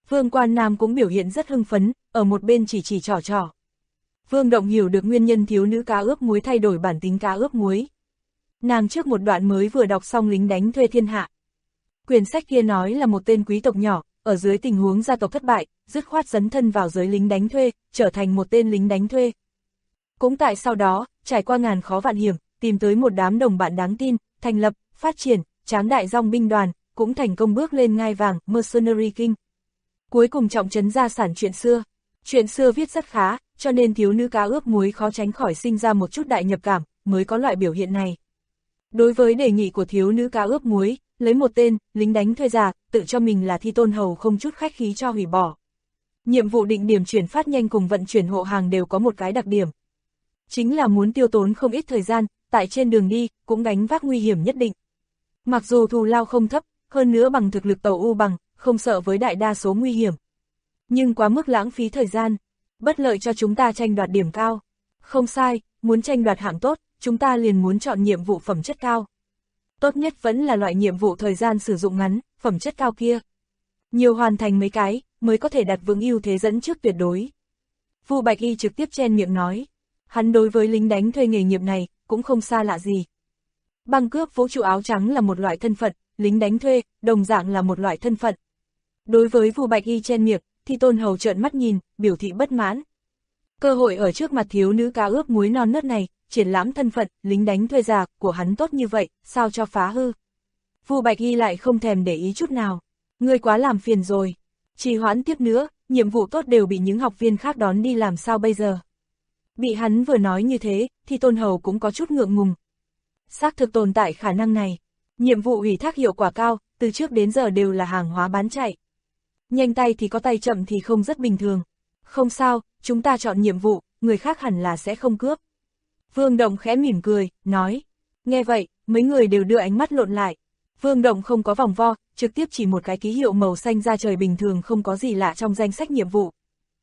S2: Vương Quan Nam cũng biểu hiện rất hưng phấn, ở một bên chỉ chỉ trò trò. Vương Động hiểu được nguyên nhân thiếu nữ cá ướp muối thay đổi bản tính cá ướp muối. Nàng trước một đoạn mới vừa đọc xong Lính đánh thuê thiên hạ. Quyển sách kia nói là một tên quý tộc nhỏ, ở dưới tình huống gia tộc thất bại, dứt khoát dấn thân vào giới lính đánh thuê, trở thành một tên lính đánh thuê. Cũng tại sau đó, trải qua ngàn khó vạn hiểm, tìm tới một đám đồng bạn đáng tin, thành lập, phát triển, tráng đại dòng binh đoàn, cũng thành công bước lên ngai vàng, Mercenary King. Cuối cùng trọng trấn gia sản chuyện xưa. Chuyện xưa viết rất khá, cho nên thiếu nữ cá ướp muối khó tránh khỏi sinh ra một chút đại nhập cảm, mới có loại biểu hiện này. Đối với đề nghị của thiếu nữ cá ướp muối, lấy một tên, lính đánh thuê già, tự cho mình là Thi Tôn Hầu không chút khách khí cho hủy bỏ. Nhiệm vụ định điểm chuyển phát nhanh cùng vận chuyển hộ hàng đều có một cái đặc điểm. Chính là muốn tiêu tốn không ít thời gian, tại trên đường đi, cũng gánh vác nguy hiểm nhất định. Mặc dù thù lao không thấp, hơn nữa bằng thực lực tàu U bằng, không sợ với đại đa số nguy hiểm. Nhưng quá mức lãng phí thời gian, bất lợi cho chúng ta tranh đoạt điểm cao. Không sai, muốn tranh đoạt hạng tốt, chúng ta liền muốn chọn nhiệm vụ phẩm chất cao. Tốt nhất vẫn là loại nhiệm vụ thời gian sử dụng ngắn, phẩm chất cao kia. Nhiều hoàn thành mấy cái, mới có thể đặt vững ưu thế dẫn trước tuyệt đối. Vu Bạch Y trực tiếp chen miệng nói. Hắn đối với lính đánh thuê nghề nghiệp này, cũng không xa lạ gì. Băng cướp vũ trụ áo trắng là một loại thân phận, lính đánh thuê, đồng dạng là một loại thân phận. Đối với Vu Bạch Y chen miệng, Thi Tôn Hầu trợn mắt nhìn, biểu thị bất mãn. Cơ hội ở trước mặt thiếu nữ cá ướp muối non nớt này, triển lãm thân phận, lính đánh thuê già của hắn tốt như vậy, sao cho phá hư. Vu Bạch Y lại không thèm để ý chút nào. Ngươi quá làm phiền rồi. Trì hoãn tiếp nữa, nhiệm vụ tốt đều bị những học viên khác đón đi làm sao bây giờ. Bị hắn vừa nói như thế, Thi Tôn Hầu cũng có chút ngượng ngùng. Xác thực tồn tại khả năng này. Nhiệm vụ ủy thác hiệu quả cao, từ trước đến giờ đều là hàng hóa bán chạy. Nhanh tay thì có tay chậm thì không rất bình thường. Không sao, chúng ta chọn nhiệm vụ, người khác hẳn là sẽ không cướp. Vương Động khẽ mỉm cười, nói. Nghe vậy, mấy người đều đưa ánh mắt lộn lại. Vương Động không có vòng vo, trực tiếp chỉ một cái ký hiệu màu xanh ra trời bình thường không có gì lạ trong danh sách nhiệm vụ.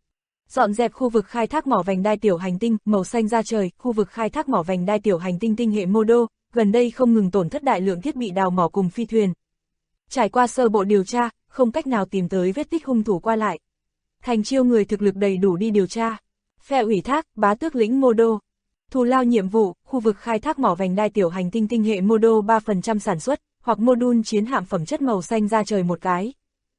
S2: Dọn dẹp khu vực khai thác mỏ vành đai tiểu hành tinh, màu xanh ra trời, khu vực khai thác mỏ vành đai tiểu hành tinh tinh hệ Modo, gần đây không ngừng tổn thất đại lượng thiết bị đào mỏ cùng phi thuyền. Trải qua sơ bộ điều tra, không cách nào tìm tới vết tích hung thủ qua lại. Thành chiêu người thực lực đầy đủ đi điều tra. Phe ủy thác, bá tước lĩnh Modo. Thù lao nhiệm vụ, khu vực khai thác mỏ vành đai tiểu hành tinh tinh hệ Modo 3% sản xuất, hoặc module chiến hạm phẩm chất màu xanh ra trời một cái.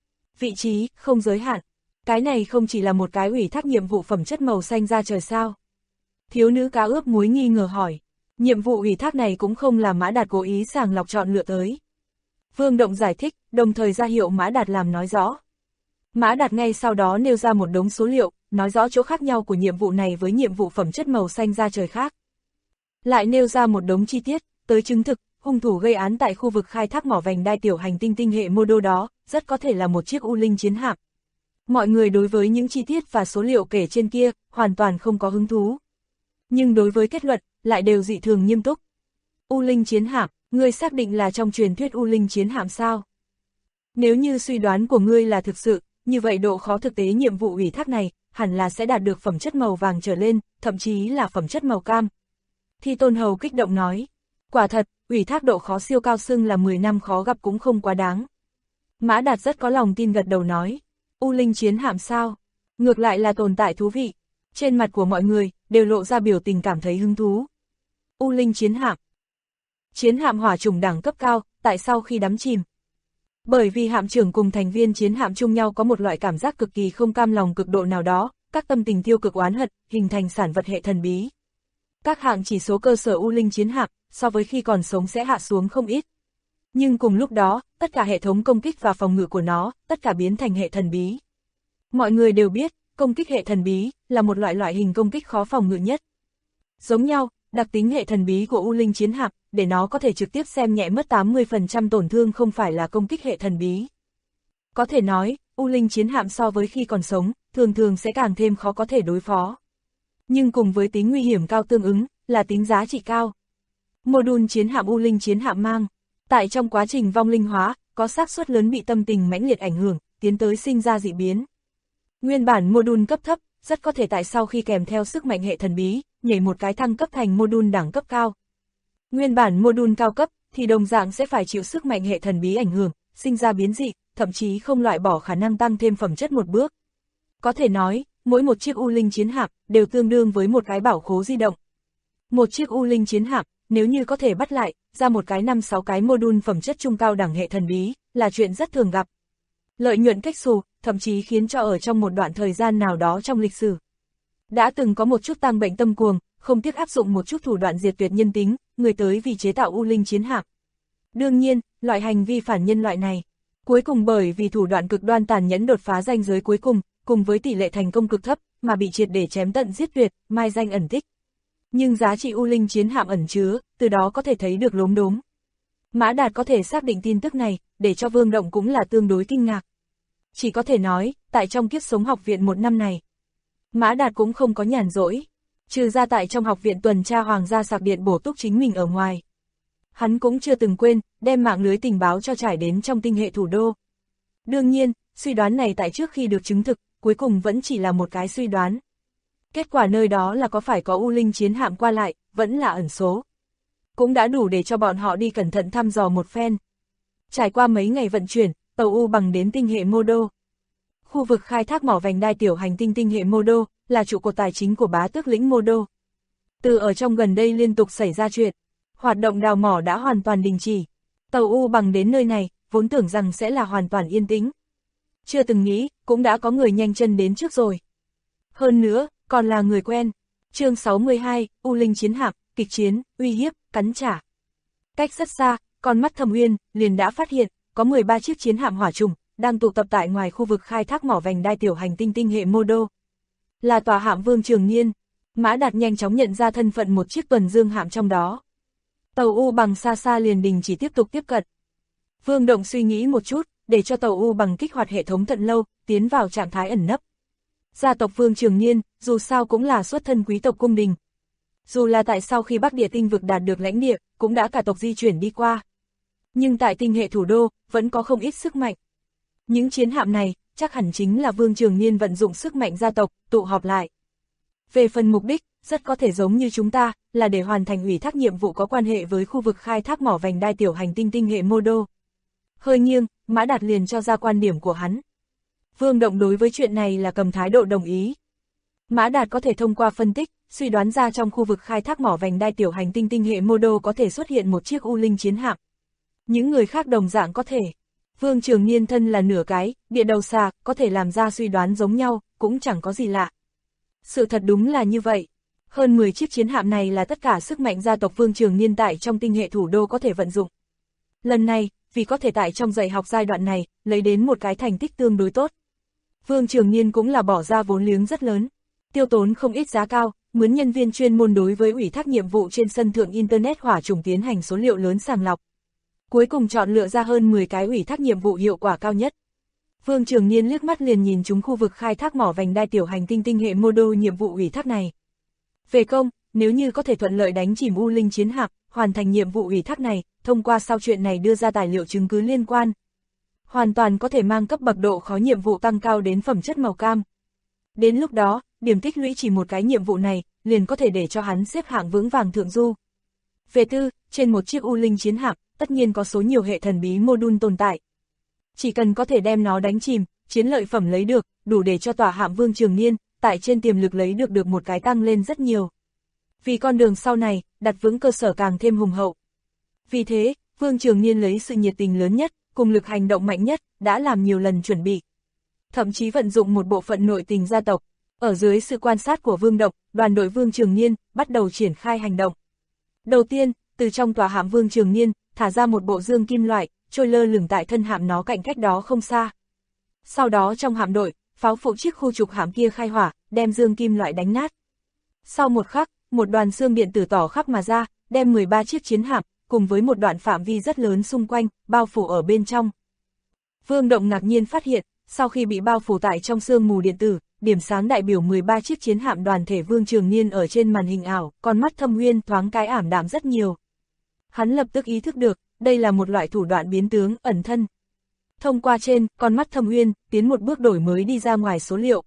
S2: Vị trí, không giới hạn. Cái này không chỉ là một cái ủy thác nhiệm vụ phẩm chất màu xanh ra trời sao? Thiếu nữ cá ướp muối nghi ngờ hỏi. Nhiệm vụ ủy thác này cũng không là Mã Đạt cố ý sàng lọc chọn lựa tới. Vương Động giải thích, đồng thời ra hiệu Mã Đạt làm nói rõ. Mã Đạt ngay sau đó nêu ra một đống số liệu, nói rõ chỗ khác nhau của nhiệm vụ này với nhiệm vụ phẩm chất màu xanh ra trời khác. Lại nêu ra một đống chi tiết, tới chứng thực, hung thủ gây án tại khu vực khai thác mỏ vành đai tiểu hành tinh tinh hệ Modo đó, rất có thể là một chiếc U Linh chiến hạm. Mọi người đối với những chi tiết và số liệu kể trên kia, hoàn toàn không có hứng thú. Nhưng đối với kết luận, lại đều dị thường nghiêm túc. U Linh chiến hạm, ngươi xác định là trong truyền thuyết U Linh chiến hạm sao? Nếu như suy đoán của ngươi là thực sự, như vậy độ khó thực tế nhiệm vụ ủy thác này, hẳn là sẽ đạt được phẩm chất màu vàng trở lên, thậm chí là phẩm chất màu cam. Thi Tôn Hầu kích động nói. Quả thật, ủy thác độ khó siêu cao xưng là 10 năm khó gặp cũng không quá đáng. Mã Đạt rất có lòng tin gật đầu nói. U Linh chiến hạm sao? Ngược lại là tồn tại thú vị. Trên mặt của mọi người, đều lộ ra biểu tình cảm thấy hứng thú. U Linh chiến hạm. Chiến hạm hỏa chủng đẳng cấp cao, tại sau khi đắm chìm. Bởi vì hạm trưởng cùng thành viên chiến hạm chung nhau có một loại cảm giác cực kỳ không cam lòng cực độ nào đó, các tâm tình tiêu cực oán hận, hình thành sản vật hệ thần bí. Các hạng chỉ số cơ sở U Linh chiến hạm, so với khi còn sống sẽ hạ xuống không ít. Nhưng cùng lúc đó, tất cả hệ thống công kích và phòng ngự của nó, tất cả biến thành hệ thần bí. Mọi người đều biết, công kích hệ thần bí, là một loại hình công kích khó phòng ngự nhất. Giống nhau, đặc tính hệ thần bí của U Linh chiến hạm, để nó có thể trực tiếp xem nhẹ mất 80% tổn thương không phải là công kích hệ thần bí. Có thể nói, U Linh chiến hạm so với khi còn sống, thường sẽ càng thêm khó có thể đối phó. Nhưng cùng với tính nguy hiểm cao tương ứng, là tính giá trị cao. Module chiến hạm U Linh chiến hạm mang, tại trong quá trình vong linh hóa, có xác suất lớn bị tâm tình mãnh liệt ảnh hưởng, tiến tới sinh ra dị biến. Nguyên bản module cấp thấp, rất có thể tại sau khi kèm theo sức mạnh hệ thần bí, nhảy một cái thăng cấp thành module đẳng cấp cao. Nguyên bản module cao cấp, thì đồng dạng sẽ phải chịu sức mạnh hệ thần bí ảnh hưởng, sinh ra biến dị, thậm chí không loại bỏ khả năng tăng thêm phẩm chất một bước. Có thể nói, mỗi một chiếc U Linh chiến hạm đều tương đương với một cái bảo khố di động. Một chiếc U Linh chiến hạm, nếu như có thể bắt lại, ra một cái 5-6 cái module phẩm chất trung cao đẳng hệ thần bí, là chuyện rất thường gặp. Lợi nhuận cách xù, thậm chí khiến cho ở trong một đoạn thời gian nào đó trong lịch sử. Đã từng có một chút tăng bệnh tâm cuồng, không tiếc áp dụng một chút thủ đoạn diệt tuyệt nhân tính, người tới vì chế tạo U Linh chiến hạm. Đương nhiên, loại hành vi phản nhân loại này, cuối cùng bởi vì thủ đoạn cực đoan tàn nhẫn đột phá ranh giới cuối cùng với tỷ lệ thành công cực thấp, mà bị triệt để chém tận giết tuyệt, mai danh ẩn tích. Nhưng giá trị U Linh chiến hạm ẩn chứa, từ đó có thể thấy được lốm đốm. Mã Đạt có thể xác định tin tức này, để cho Vương Động cũng là tương đối kinh ngạc. Chỉ có thể nói, tại trong kiếp sống học viện một năm này, Mã Đạt cũng không có nhàn rỗi, trừ ra tại trong học viện tuần tra hoàng gia sạc điện bổ túc chính mình ở ngoài. Hắn cũng chưa từng quên, đem mạng lưới tình báo cho trải đến trong tinh hệ thủ đô. Đương nhiên, suy đoán này tại trước khi được chứng thực, cuối cùng vẫn chỉ là một cái suy đoán. Kết quả nơi đó là có phải có U Linh chiến hạm qua lại, vẫn là ẩn số. Cũng đã đủ để cho bọn họ đi cẩn thận thăm dò một phen. Trải qua mấy ngày vận chuyển, tàu U bằng đến tinh hệ Mô Đô. Khu vực khai thác mỏ vành đai tiểu hành tinh tinh hệ Mô Đô, là trụ cột tài chính của bá tước lĩnh Mô Đô. Từ ở trong gần đây liên tục xảy ra chuyện, hoạt động đào mỏ đã hoàn toàn đình chỉ. Tàu U bằng đến nơi này, vốn tưởng rằng sẽ là hoàn toàn yên tĩnh. Chưa từng nghĩ, cũng đã có người nhanh chân đến trước rồi. Hơn nữa, còn là người quen. Chương 62, U Linh chiến hạm, kịch chiến, uy hiếp, cắn trả. Cách rất xa, con mắt Thẩm Uyên liền đã phát hiện, có 13 chiếc chiến hạm hỏa trùng đang tụ tập tại ngoài khu vực khai thác mỏ vành đai tiểu hành tinh tinh hệ Mô Đô. Là tòa hạm Vương Trường Niên. Mã Đạt nhanh chóng nhận ra thân phận một chiếc tuần dương hạm trong đó. Tàu U bằng xa xa liền đình chỉ tiếp tục tiếp cận. Vương Động suy nghĩ một chút, để cho tàu U bằng kích hoạt hệ thống thận lâu, tiến vào trạng thái ẩn nấp. Gia tộc Vương Trường Niên, dù sao cũng là xuất thân quý tộc cung đình. Dù là tại sau khi Bắc Địa tinh vực đạt được lãnh địa, cũng đã cả tộc di chuyển đi qua. Nhưng tại tinh hệ thủ đô, vẫn có không ít sức mạnh. Những chiến hạm này, chắc hẳn chính là Vương Trường Niên vận dụng sức mạnh gia tộc, tụ họp lại. Về phần mục đích, rất có thể giống như chúng ta, là để hoàn thành ủy thác nhiệm vụ có quan hệ với khu vực khai thác mỏ vành đai tiểu hành tinh tinh hệ Mô Đô. Hơi nghiêng, Mã Đạt liền cho ra quan điểm của hắn. Vương Động đối với chuyện này là cầm thái độ đồng ý. Mã Đạt có thể thông qua phân tích, suy đoán ra trong khu vực khai thác mỏ vành đai tiểu hành tinh tinh hệ Mô Đô có thể xuất hiện một chiếc U Linh chiến hạm. Những người khác đồng dạng có thể. Vương Trường Niên thân là nửa cái, địa đầu xà, có thể làm ra suy đoán giống nhau, cũng chẳng có gì lạ. Sự thật đúng là như vậy. Hơn 10 chiếc chiến hạm này là tất cả sức mạnh gia tộc Vương Trường Niên tại trong tinh hệ thủ đô có thể vận dụng. Lần này, vì có thể tại trong dạy học giai đoạn này, lấy đến một cái thành tích tương đối tốt. Vương Trường Niên cũng là bỏ ra vốn liếng rất lớn, tiêu tốn không ít giá cao, mướn nhân viên chuyên môn đối với ủy thác nhiệm vụ trên sân thượng Internet hỏa trùng tiến hành số liệu lớn sàng lọc. Cuối cùng chọn lựa ra hơn 10 cái ủy thác nhiệm vụ hiệu quả cao nhất. Vương Trường Niên liếc mắt liền nhìn chúng khu vực khai thác mỏ vành đai tiểu hành tinh tinh hệ Mô Đô nhiệm vụ ủy thác này. Về công, nếu như có thể thuận lợi đánh chìm U Linh chiến hạm, hoàn thành nhiệm vụ ủy thác này, thông qua sau chuyện này đưa ra tài liệu chứng cứ liên quan, hoàn toàn có thể mang cấp bậc độ khó nhiệm vụ tăng cao đến phẩm chất màu cam. Đến lúc đó, điểm tích lũy chỉ một cái nhiệm vụ này, liền có thể để cho hắn xếp hạng vững vàng thượng du. Về tư, trên một chiếc U Linh chiến hạm, tất nhiên có số nhiều hệ thần bí module tồn tại. Chỉ cần có thể đem nó đánh chìm, chiến lợi phẩm lấy được, đủ để cho tòa hạm Vương Trường Niên, tại trên tiềm lực lấy được một cái tăng lên rất nhiều. Vì con đường sau này, đặt vững cơ sở càng thêm hùng hậu. Vì thế, Vương Trường Niên lấy sự nhiệt tình lớn nhất, cùng lực hành động mạnh nhất, đã làm nhiều lần chuẩn bị. Thậm chí vận dụng một bộ phận nội tình gia tộc. Ở dưới sự quan sát của Vương Động, đoàn đội Vương Trường Niên bắt đầu triển khai hành động. Đầu tiên, từ trong tòa hạm Vương Trường Niên, thả ra một bộ dương kim loại, trôi lơ lửng tại thân hạm nó cạnh cách đó không xa. Sau đó trong hạm đội, pháo phụ chiếc khu trục hạm kia khai hỏa, đem dương kim loại đánh nát. Sau một khắc, một đoàn xương điện tử tỏ khắp mà ra, đem 13 chiếc chiến hạm, cùng với một đoạn phạm vi rất lớn xung quanh, bao phủ ở bên trong. Vương Động ngạc nhiên phát hiện, sau khi bị bao phủ tại trong sương mù điện tử, điểm sáng đại biểu 13 chiếc chiến hạm đoàn thể Vương Trường Niên ở trên màn hình ảo, con mắt Thâm Uyên thoáng cái ảm đạm rất nhiều. Hắn lập tức ý thức được, đây là một loại thủ đoạn biến tướng, ẩn thân. Thông qua trên, con mắt Thâm Uyên, tiến một bước đổi mới đi ra ngoài số liệu.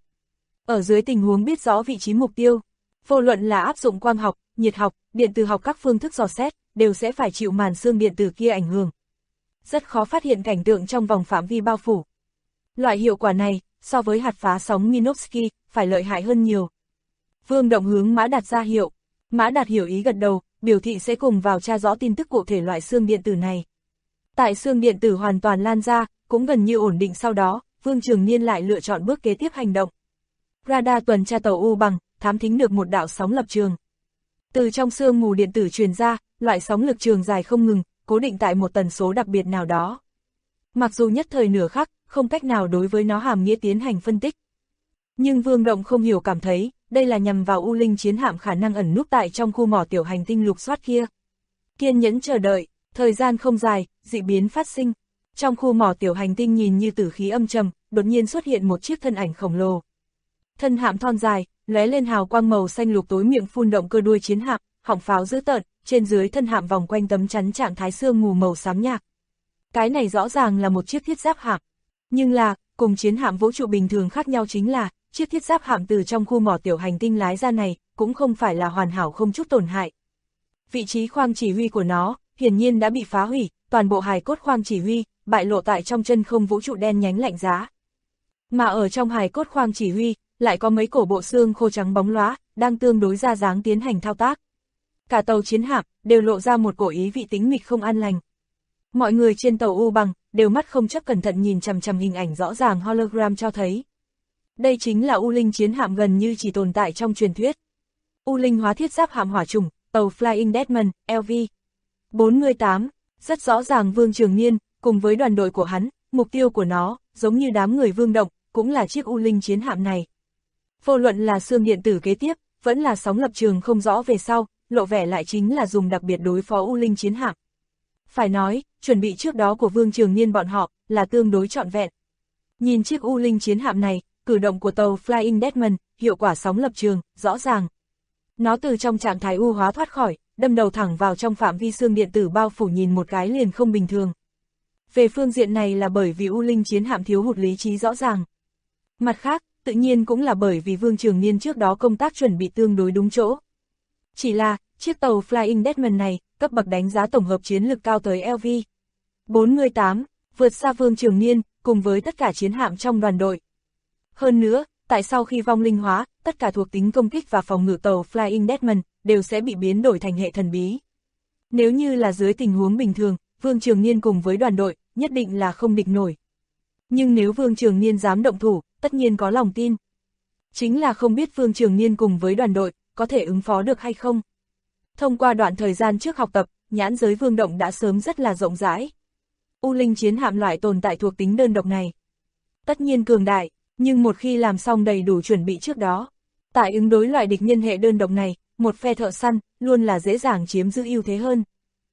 S2: Ở dưới tình huống biết rõ vị trí mục tiêu, vô luận là áp dụng quang học, nhiệt học, điện tử học các phương thức dò xét, đều sẽ phải chịu màn xương điện tử kia ảnh hưởng. rất khó phát hiện cảnh tượng trong vòng phạm vi bao phủ. Loại hiệu quả này, so với hạt phá sóng Minovsky, phải lợi hại hơn nhiều. Vương Động hướng Mã Đạt ra hiệu. Mã Đạt hiểu ý gật đầu, biểu thị sẽ cùng vào tra rõ tin tức cụ thể loại xương điện tử này. Tại xương điện tử hoàn toàn lan ra, cũng gần như ổn định sau đó, Vương Trường Niên lại lựa chọn bước kế tiếp hành động. Radar tuần tra tàu U bằng, thám thính được một đạo sóng lập trường. Từ trong xương mù điện tử truyền ra, loại sóng lực trường dài không ngừng, cố định tại một tần số đặc biệt nào đó. Mặc dù nhất thời nửa khắc, không cách nào đối với nó hàm nghĩa tiến hành phân tích. Nhưng Vương Động không hiểu cảm thấy, đây là nhằm vào U Linh chiến hạm khả năng ẩn núp tại trong khu mỏ tiểu hành tinh lục soát kia. Kiên nhẫn chờ đợi, thời gian không dài, dị biến phát sinh. Trong khu mỏ tiểu hành tinh nhìn như tử khí âm trầm, đột nhiên xuất hiện một chiếc thân ảnh khổng lồ. Thân hạm thon dài, lóe lên hào quang màu xanh lục tối, miệng phun động cơ đuôi chiến hạm, họng pháo dữ tợn, trên dưới thân hạm vòng quanh tấm chắn trạng thái sương mù màu xám nhạt. Cái này rõ ràng là một chiếc thiết giáp hạm. Nhưng là, cùng chiến hạm vũ trụ bình thường khác nhau chính là, chiếc thiết giáp hạm từ trong khu mỏ tiểu hành tinh lái ra này, cũng không phải là hoàn hảo không chút tổn hại. Vị trí khoang chỉ huy của nó, hiển nhiên đã bị phá hủy, toàn bộ hài cốt khoang chỉ huy, bại lộ tại trong chân không vũ trụ đen nhánh lạnh giá. Mà ở trong hài cốt khoang chỉ huy, lại có mấy cổ bộ xương khô trắng bóng lóa, đang tương đối ra dáng tiến hành thao tác. Cả tàu chiến hạm, đều lộ ra một cổ ý vị tính mịch không an lành. Mọi người trên tàu U bằng, đều mắt không chấp cẩn thận nhìn chằm chằm hình ảnh rõ ràng hologram cho thấy. Đây chính là U Linh chiến hạm gần như chỉ tồn tại trong truyền thuyết. U Linh hóa thiết giáp hạm hỏa trùng, tàu Flying Dutchman, LV 48, rất rõ ràng Vương Trường Niên, cùng với đoàn đội của hắn, mục tiêu của nó, giống như đám người Vương Động, cũng là chiếc U Linh chiến hạm này. Vô luận là xương điện tử kế tiếp, vẫn là sóng lập trường không rõ về sau, lộ vẻ lại chính là dùng đặc biệt đối phó U Linh chiến hạm. Phải nói, chuẩn bị trước đó của Vương Trường Niên bọn họ, là tương đối trọn vẹn. Nhìn chiếc U Linh chiến hạm này, cử động của tàu Flying Dutchman, hiệu quả sóng lập trường, rõ ràng. Nó từ trong trạng thái U hóa thoát khỏi, đâm đầu thẳng vào trong phạm vi xương điện tử bao phủ, nhìn một cái liền không bình thường. Về phương diện này là bởi vì U Linh chiến hạm thiếu hụt lý trí rõ ràng. Mặt khác, tự nhiên cũng là bởi vì Vương Trường Niên trước đó công tác chuẩn bị tương đối đúng chỗ. Chỉ là, chiếc tàu Flying Dutchman này, cấp bậc đánh giá tổng hợp chiến lực cao tới LV 48, vượt xa Vương Trường Niên, cùng với tất cả chiến hạm trong đoàn đội. Hơn nữa, tại sau khi vong linh hóa, tất cả thuộc tính công kích và phòng ngự tàu Flying Dutchman đều sẽ bị biến đổi thành hệ thần bí. Nếu như là dưới tình huống bình thường, Vương Trường Niên cùng với đoàn đội, nhất định là không địch nổi. Nhưng nếu Vương Trường Niên dám động thủ, tất nhiên có lòng tin. Chính là không biết Vương Trường Niên cùng với đoàn đội, có thể ứng phó được hay không. Thông qua đoạn thời gian trước học tập, nhãn giới Vương Động đã sớm rất là rộng rãi. U Linh chiến hạm loại tồn tại thuộc tính đơn độc này. Tất nhiên cường đại, nhưng một khi làm xong đầy đủ chuẩn bị trước đó, tại ứng đối loại địch nhân hệ đơn độc này, một phe thợ săn, luôn là dễ dàng chiếm giữ ưu thế hơn.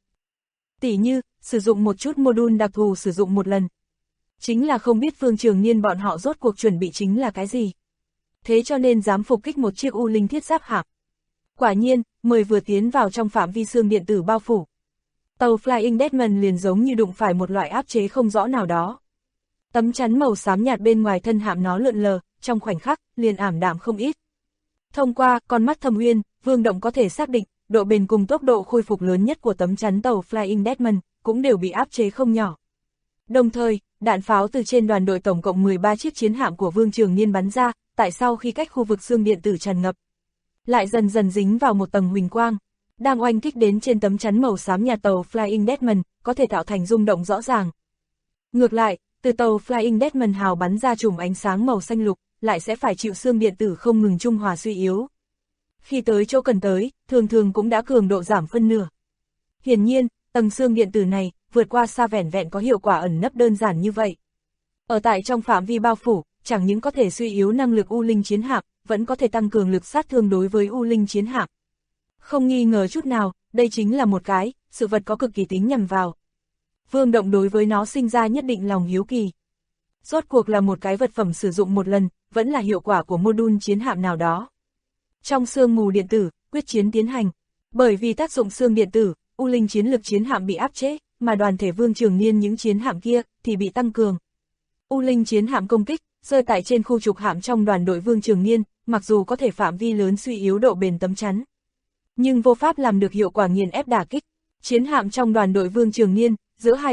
S2: Tỉ như, sử dụng một chút module đặc thù sử dụng một lần. Chính là không biết Vương Trường Niên bọn họ rốt cuộc chuẩn bị chính là cái gì. Thế cho nên dám phục kích một chiếc U Linh thiết giáp hạm. Quả nhiên, mới vừa tiến vào trong phạm vi xương điện tử bao phủ. Tàu Flying Dutchman liền giống như đụng phải một loại áp chế không rõ nào đó. Tấm chắn màu xám nhạt bên ngoài thân hạm nó lượn lờ, trong khoảnh khắc, liền ảm đạm không ít. Thông qua con mắt thâm uyên, Vương Động có thể xác định, độ bền cùng tốc độ khôi phục lớn nhất của tấm chắn tàu Flying Dutchman, cũng đều bị áp chế không nhỏ. Đồng thời, đạn pháo từ trên đoàn đội tổng cộng 13 chiếc chiến hạm của Vương Trường Niên bắn ra, tại sau khi cách khu vực xương điện tử tràn ngập, lại dần dần dính vào một tầng huỳnh quang, đang oanh kích đến trên tấm chắn màu xám nhạt tàu Flying Dutchman, có thể tạo thành rung động rõ ràng. Ngược lại, từ tàu Flying Dutchman hào bắn ra chùm ánh sáng màu xanh lục, lại sẽ phải chịu xương điện tử không ngừng trung hòa suy yếu. Khi tới chỗ cần tới, thường thường cũng đã cường độ giảm phân nửa. Hiển nhiên, tầng xương điện tử này, vượt qua xa vẻn vẹn có hiệu quả ẩn nấp đơn giản như vậy. Ở tại trong phạm vi bao phủ, chẳng những có thể suy yếu năng lực U Linh chiến hạm, vẫn có thể tăng cường lực sát thương đối với U Linh chiến hạm. Không nghi ngờ chút nào, đây chính là một cái, sự vật có cực kỳ tính nhằm vào. Vương Động đối với nó sinh ra nhất định lòng hiếu kỳ. Rốt cuộc là một cái vật phẩm sử dụng một lần, vẫn là hiệu quả của module chiến hạm nào đó. Trong sương mù điện tử, quyết chiến tiến hành. Bởi vì tác dụng xương điện tử, U Linh chiến lực chiến hạm bị áp chế, mà đoàn thể Vương Trường Niên những chiến hạm kia thì bị tăng cường. U Linh chiến hạm công kích, rơi tại trên khu trục hạm trong đoàn đội Vương Trường Niên, mặc dù có thể phạm vi lớn suy yếu độ bền tấm chắn, nhưng vô pháp làm được hiệu quả nghiền ép đả kích. Chiến hạm trong đoàn đội Vương Trường Niên, giữa hai bên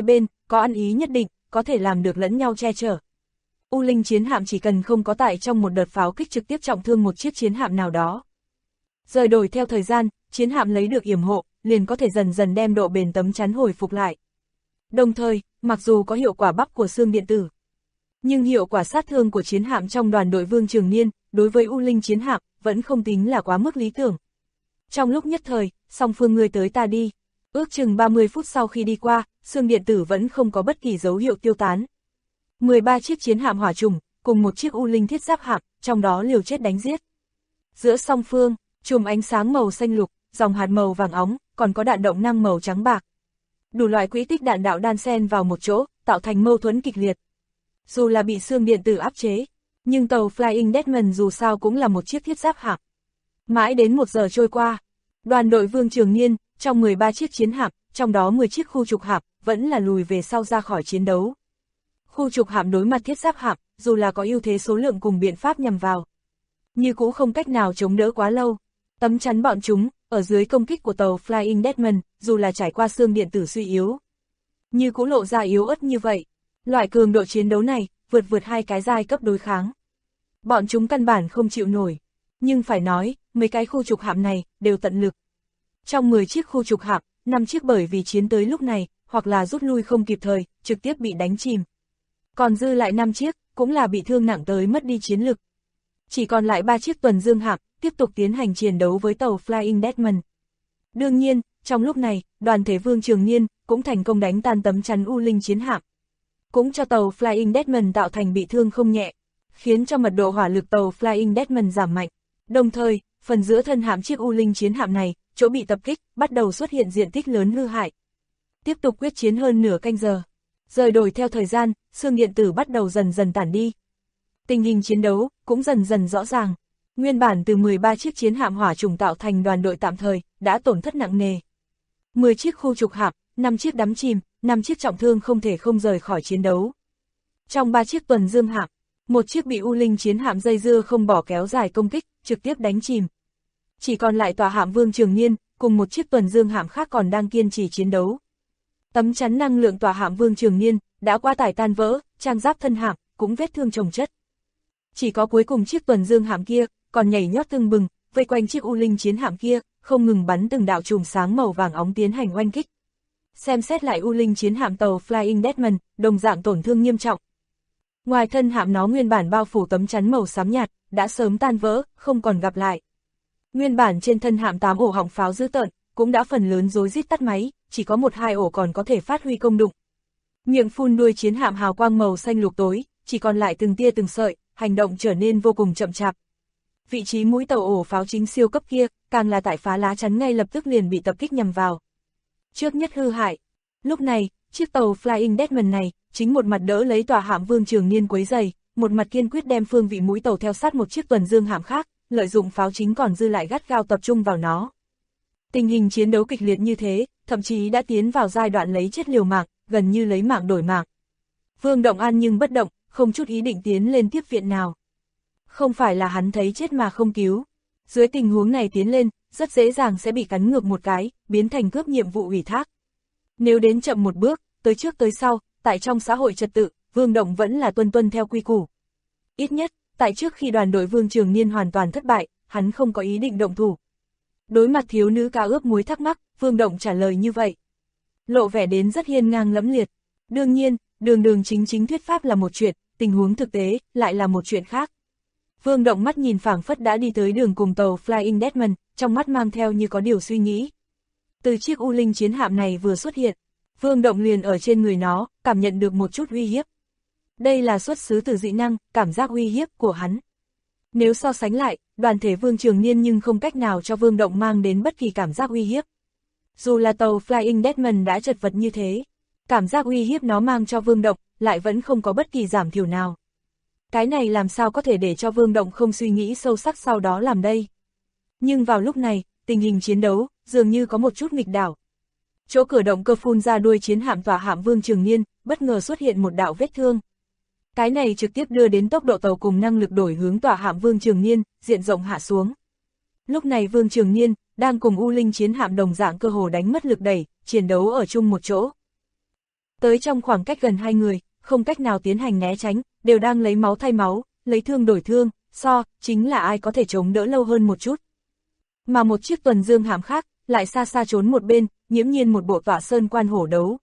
S2: có ăn ý nhất định, có thể làm được lẫn nhau che chở. U Linh chiến hạm chỉ cần không có tại trong một đợt pháo kích trực tiếp trọng thương một chiếc chiến hạm nào đó. Rời đổi theo thời gian, chiến hạm lấy được yểm hộ, liền có thể dần dần đem độ bền tấm chắn hồi phục lại. Đồng thời, mặc dù có hiệu quả bắp của xương điện tử, nhưng hiệu quả sát thương của chiến hạm trong đoàn đội Vương Trường Niên, đối với U Linh chiến hạm, vẫn không tính là quá mức lý tưởng. Trong lúc nhất thời, song phương ngươi tới ta đi, ước chừng 30 phút sau khi đi qua, xương điện tử vẫn không có bất kỳ dấu hiệu tiêu tán. 13 chiếc chiến hạm hỏa trùng, cùng một chiếc U Linh thiết giáp hạm, trong đó liều chết đánh giết. Giữa song phương, chùm ánh sáng màu xanh lục, dòng hạt màu vàng óng, còn có đạn động năng màu trắng bạc. Đủ loại quỹ tích đạn đạo đan xen vào một chỗ, tạo thành mâu thuẫn kịch liệt. Dù là bị xương điện tử áp chế, nhưng tàu Flying Dutchman dù sao cũng là một chiếc thiết giáp hạm. Mãi đến 1 giờ trôi qua, đoàn đội Vương Trường Niên, trong 13 chiếc chiến hạm, trong đó 10 chiếc khu trục hạm, vẫn là lùi về sau ra khỏi chiến đấu. Khu trục hạm đối mặt thiết giáp hạm, dù là có ưu thế số lượng cùng biện pháp nhằm vào, như cũng không cách nào chống đỡ quá lâu. Tấm chắn bọn chúng, ở dưới công kích của tàu Flying Dutchman, dù là trải qua xương điện tử suy yếu, như cũng lộ ra yếu ớt như vậy. Loại cường độ chiến đấu này, vượt hai cái giai cấp đối kháng. Bọn chúng căn bản không chịu nổi. Nhưng phải nói, mấy cái khu trục hạm này, đều tận lực. Trong 10 chiếc khu trục hạm, 5 chiếc bởi vì chiến tới lúc này, hoặc là rút lui không kịp thời, trực tiếp bị đánh chìm. Còn dư lại 5 chiếc, cũng là bị thương nặng tới mất đi chiến lực. Chỉ còn lại 3 chiếc tuần dương hạm, tiếp tục tiến hành chiến đấu với tàu Flying Dutchman. Đương nhiên, trong lúc này, đoàn thể Vương Trường Niên, cũng thành công đánh tan tấm chắn U Linh chiến hạm. Cũng cho tàu Flying Dutchman tạo thành bị thương không nhẹ, khiến cho mật độ hỏa lực tàu Flying Dutchman giảm mạnh. Đồng thời, phần giữa thân hạm chiếc U Linh chiến hạm này, chỗ bị tập kích, bắt đầu xuất hiện diện tích lớn hư hại. Tiếp tục quyết chiến hơn nửa canh giờ. Rời đổi theo thời gian, xương điện tử bắt đầu dần dần tản đi. Tình hình chiến đấu cũng dần dần rõ ràng. Nguyên bản từ 13 chiếc chiến hạm hỏa trùng tạo thành đoàn đội tạm thời, đã tổn thất nặng nề. 10 chiếc khu trục hạm, 5 chiếc đắm chìm, 5 chiếc trọng thương không thể không rời khỏi chiến đấu. Trong 3 chiếc tuần dương hạm, 1 chiếc bị U Linh chiến hạm dây dưa không bỏ kéo dài công kích, trực tiếp đánh chìm. Chỉ còn lại tòa hạm Vương Trường Niên, cùng 1 chiếc tuần dương hạm khác còn đang kiên trì chiến đấu. Tấm chắn năng lượng tòa hạm Vương Trường Niên, đã qua tải tan vỡ, trang giáp thân hạm, cũng vết thương chồng chất. Chỉ có cuối cùng chiếc tuần dương hạm kia, còn nhảy nhót tưng bừng, vây quanh chiếc U Linh chiến hạm kia, không ngừng bắn từng đạo chùm sáng màu vàng óng tiến hành oanh kích. Xem xét lại U Linh chiến hạm tàu Flying Dutchman, đồng dạng tổn thương nghiêm trọng. Ngoài thân hạm nó nguyên bản bao phủ tấm chắn màu xám nhạt, đã sớm tan vỡ, không còn gặp lại. Nguyên bản trên thân hạm 8 ổ họng pháo dữ tợn, cũng đã phần lớn rối rít tắt máy, chỉ có 1-2 ổ còn có thể phát huy công dụng. Miệng phun đuôi chiến hạm hào quang màu xanh lục tối, chỉ còn lại từng tia từng sợi, hành động trở nên vô cùng chậm chạp. Vị trí mũi tàu ổ pháo chính siêu cấp kia, càng là tại phá lá chắn ngay lập tức liền bị tập kích nhằm vào. Trước nhất hư hại. Lúc này, chiếc tàu Flying Dutchman này, chính một mặt đỡ lấy tòa hạm Vương Trường Niên quấy rầy, một mặt kiên quyết đem phương vị mũi tàu theo sát một chiếc tuần dương hạm khác, lợi dụng pháo chính còn dư lại gắt gao tập trung vào nó. Tình hình chiến đấu kịch liệt như thế, thậm chí đã tiến vào giai đoạn lấy chết liều mạng, gần như lấy mạng đổi mạng. Vương Động An nhưng bất động, không chút ý định tiến lên tiếp viện nào. Không phải là hắn thấy chết mà không cứu. Dưới tình huống này tiến lên, rất dễ dàng sẽ bị cắn ngược một cái, biến thành cướp nhiệm vụ ủy thác. Nếu đến chậm một bước, tới trước tới sau, tại trong xã hội trật tự, Vương Động vẫn là tuân theo quy củ. Ít nhất, tại trước khi đoàn đội Vương Trường Niên hoàn toàn thất bại, hắn không có ý định động thủ. Đối mặt thiếu nữ cao ướp muối thắc mắc, Vương Động trả lời như vậy. Lộ vẻ đến rất hiên ngang lẫm liệt. Đương nhiên, đường chính thuyết pháp là một chuyện, tình huống thực tế lại là một chuyện khác. Vương Động mắt nhìn phảng phất đã đi tới đường cùng tàu Flying Dutchman, trong mắt mang theo như có điều suy nghĩ. Từ chiếc U Linh chiến hạm này vừa xuất hiện, Vương Động liền ở trên người nó, cảm nhận được một chút uy hiếp. Đây là xuất xứ từ dị năng, cảm giác uy hiếp của hắn. Nếu so sánh lại, đoàn thể Vương Trường Niên nhưng không cách nào cho Vương Động mang đến bất kỳ cảm giác uy hiếp. Dù là tàu Flying Dutchman đã chật vật như thế, cảm giác uy hiếp nó mang cho Vương Động, lại vẫn không có bất kỳ giảm thiểu nào. Cái này làm sao có thể để cho Vương Động không suy nghĩ sâu sắc sau đó làm đây. Nhưng vào lúc này, tình hình chiến đấu, dường như có một chút nghịch đảo. Chỗ cửa động cơ phun ra đuôi chiến hạm tòa hạm Vương Trường Niên, bất ngờ xuất hiện một đạo vết thương. Cái này trực tiếp đưa đến tốc độ tàu cùng năng lực đổi hướng tòa hạm Vương Trường Niên, diện rộng hạ xuống. Lúc này Vương Trường Niên, đang cùng U Linh chiến hạm đồng dạng cơ hồ đánh mất lực đẩy, chiến đấu ở chung một chỗ. Tới trong khoảng cách gần hai người, không cách nào tiến hành né tránh, đều đang lấy máu thay máu, lấy thương đổi thương, chính là ai có thể chống đỡ lâu hơn một chút. Mà một chiếc tuần dương hạm khác, lại xa xa trốn một bên, nghiễm nhiên một bộ tọa sơn quan hổ đấu.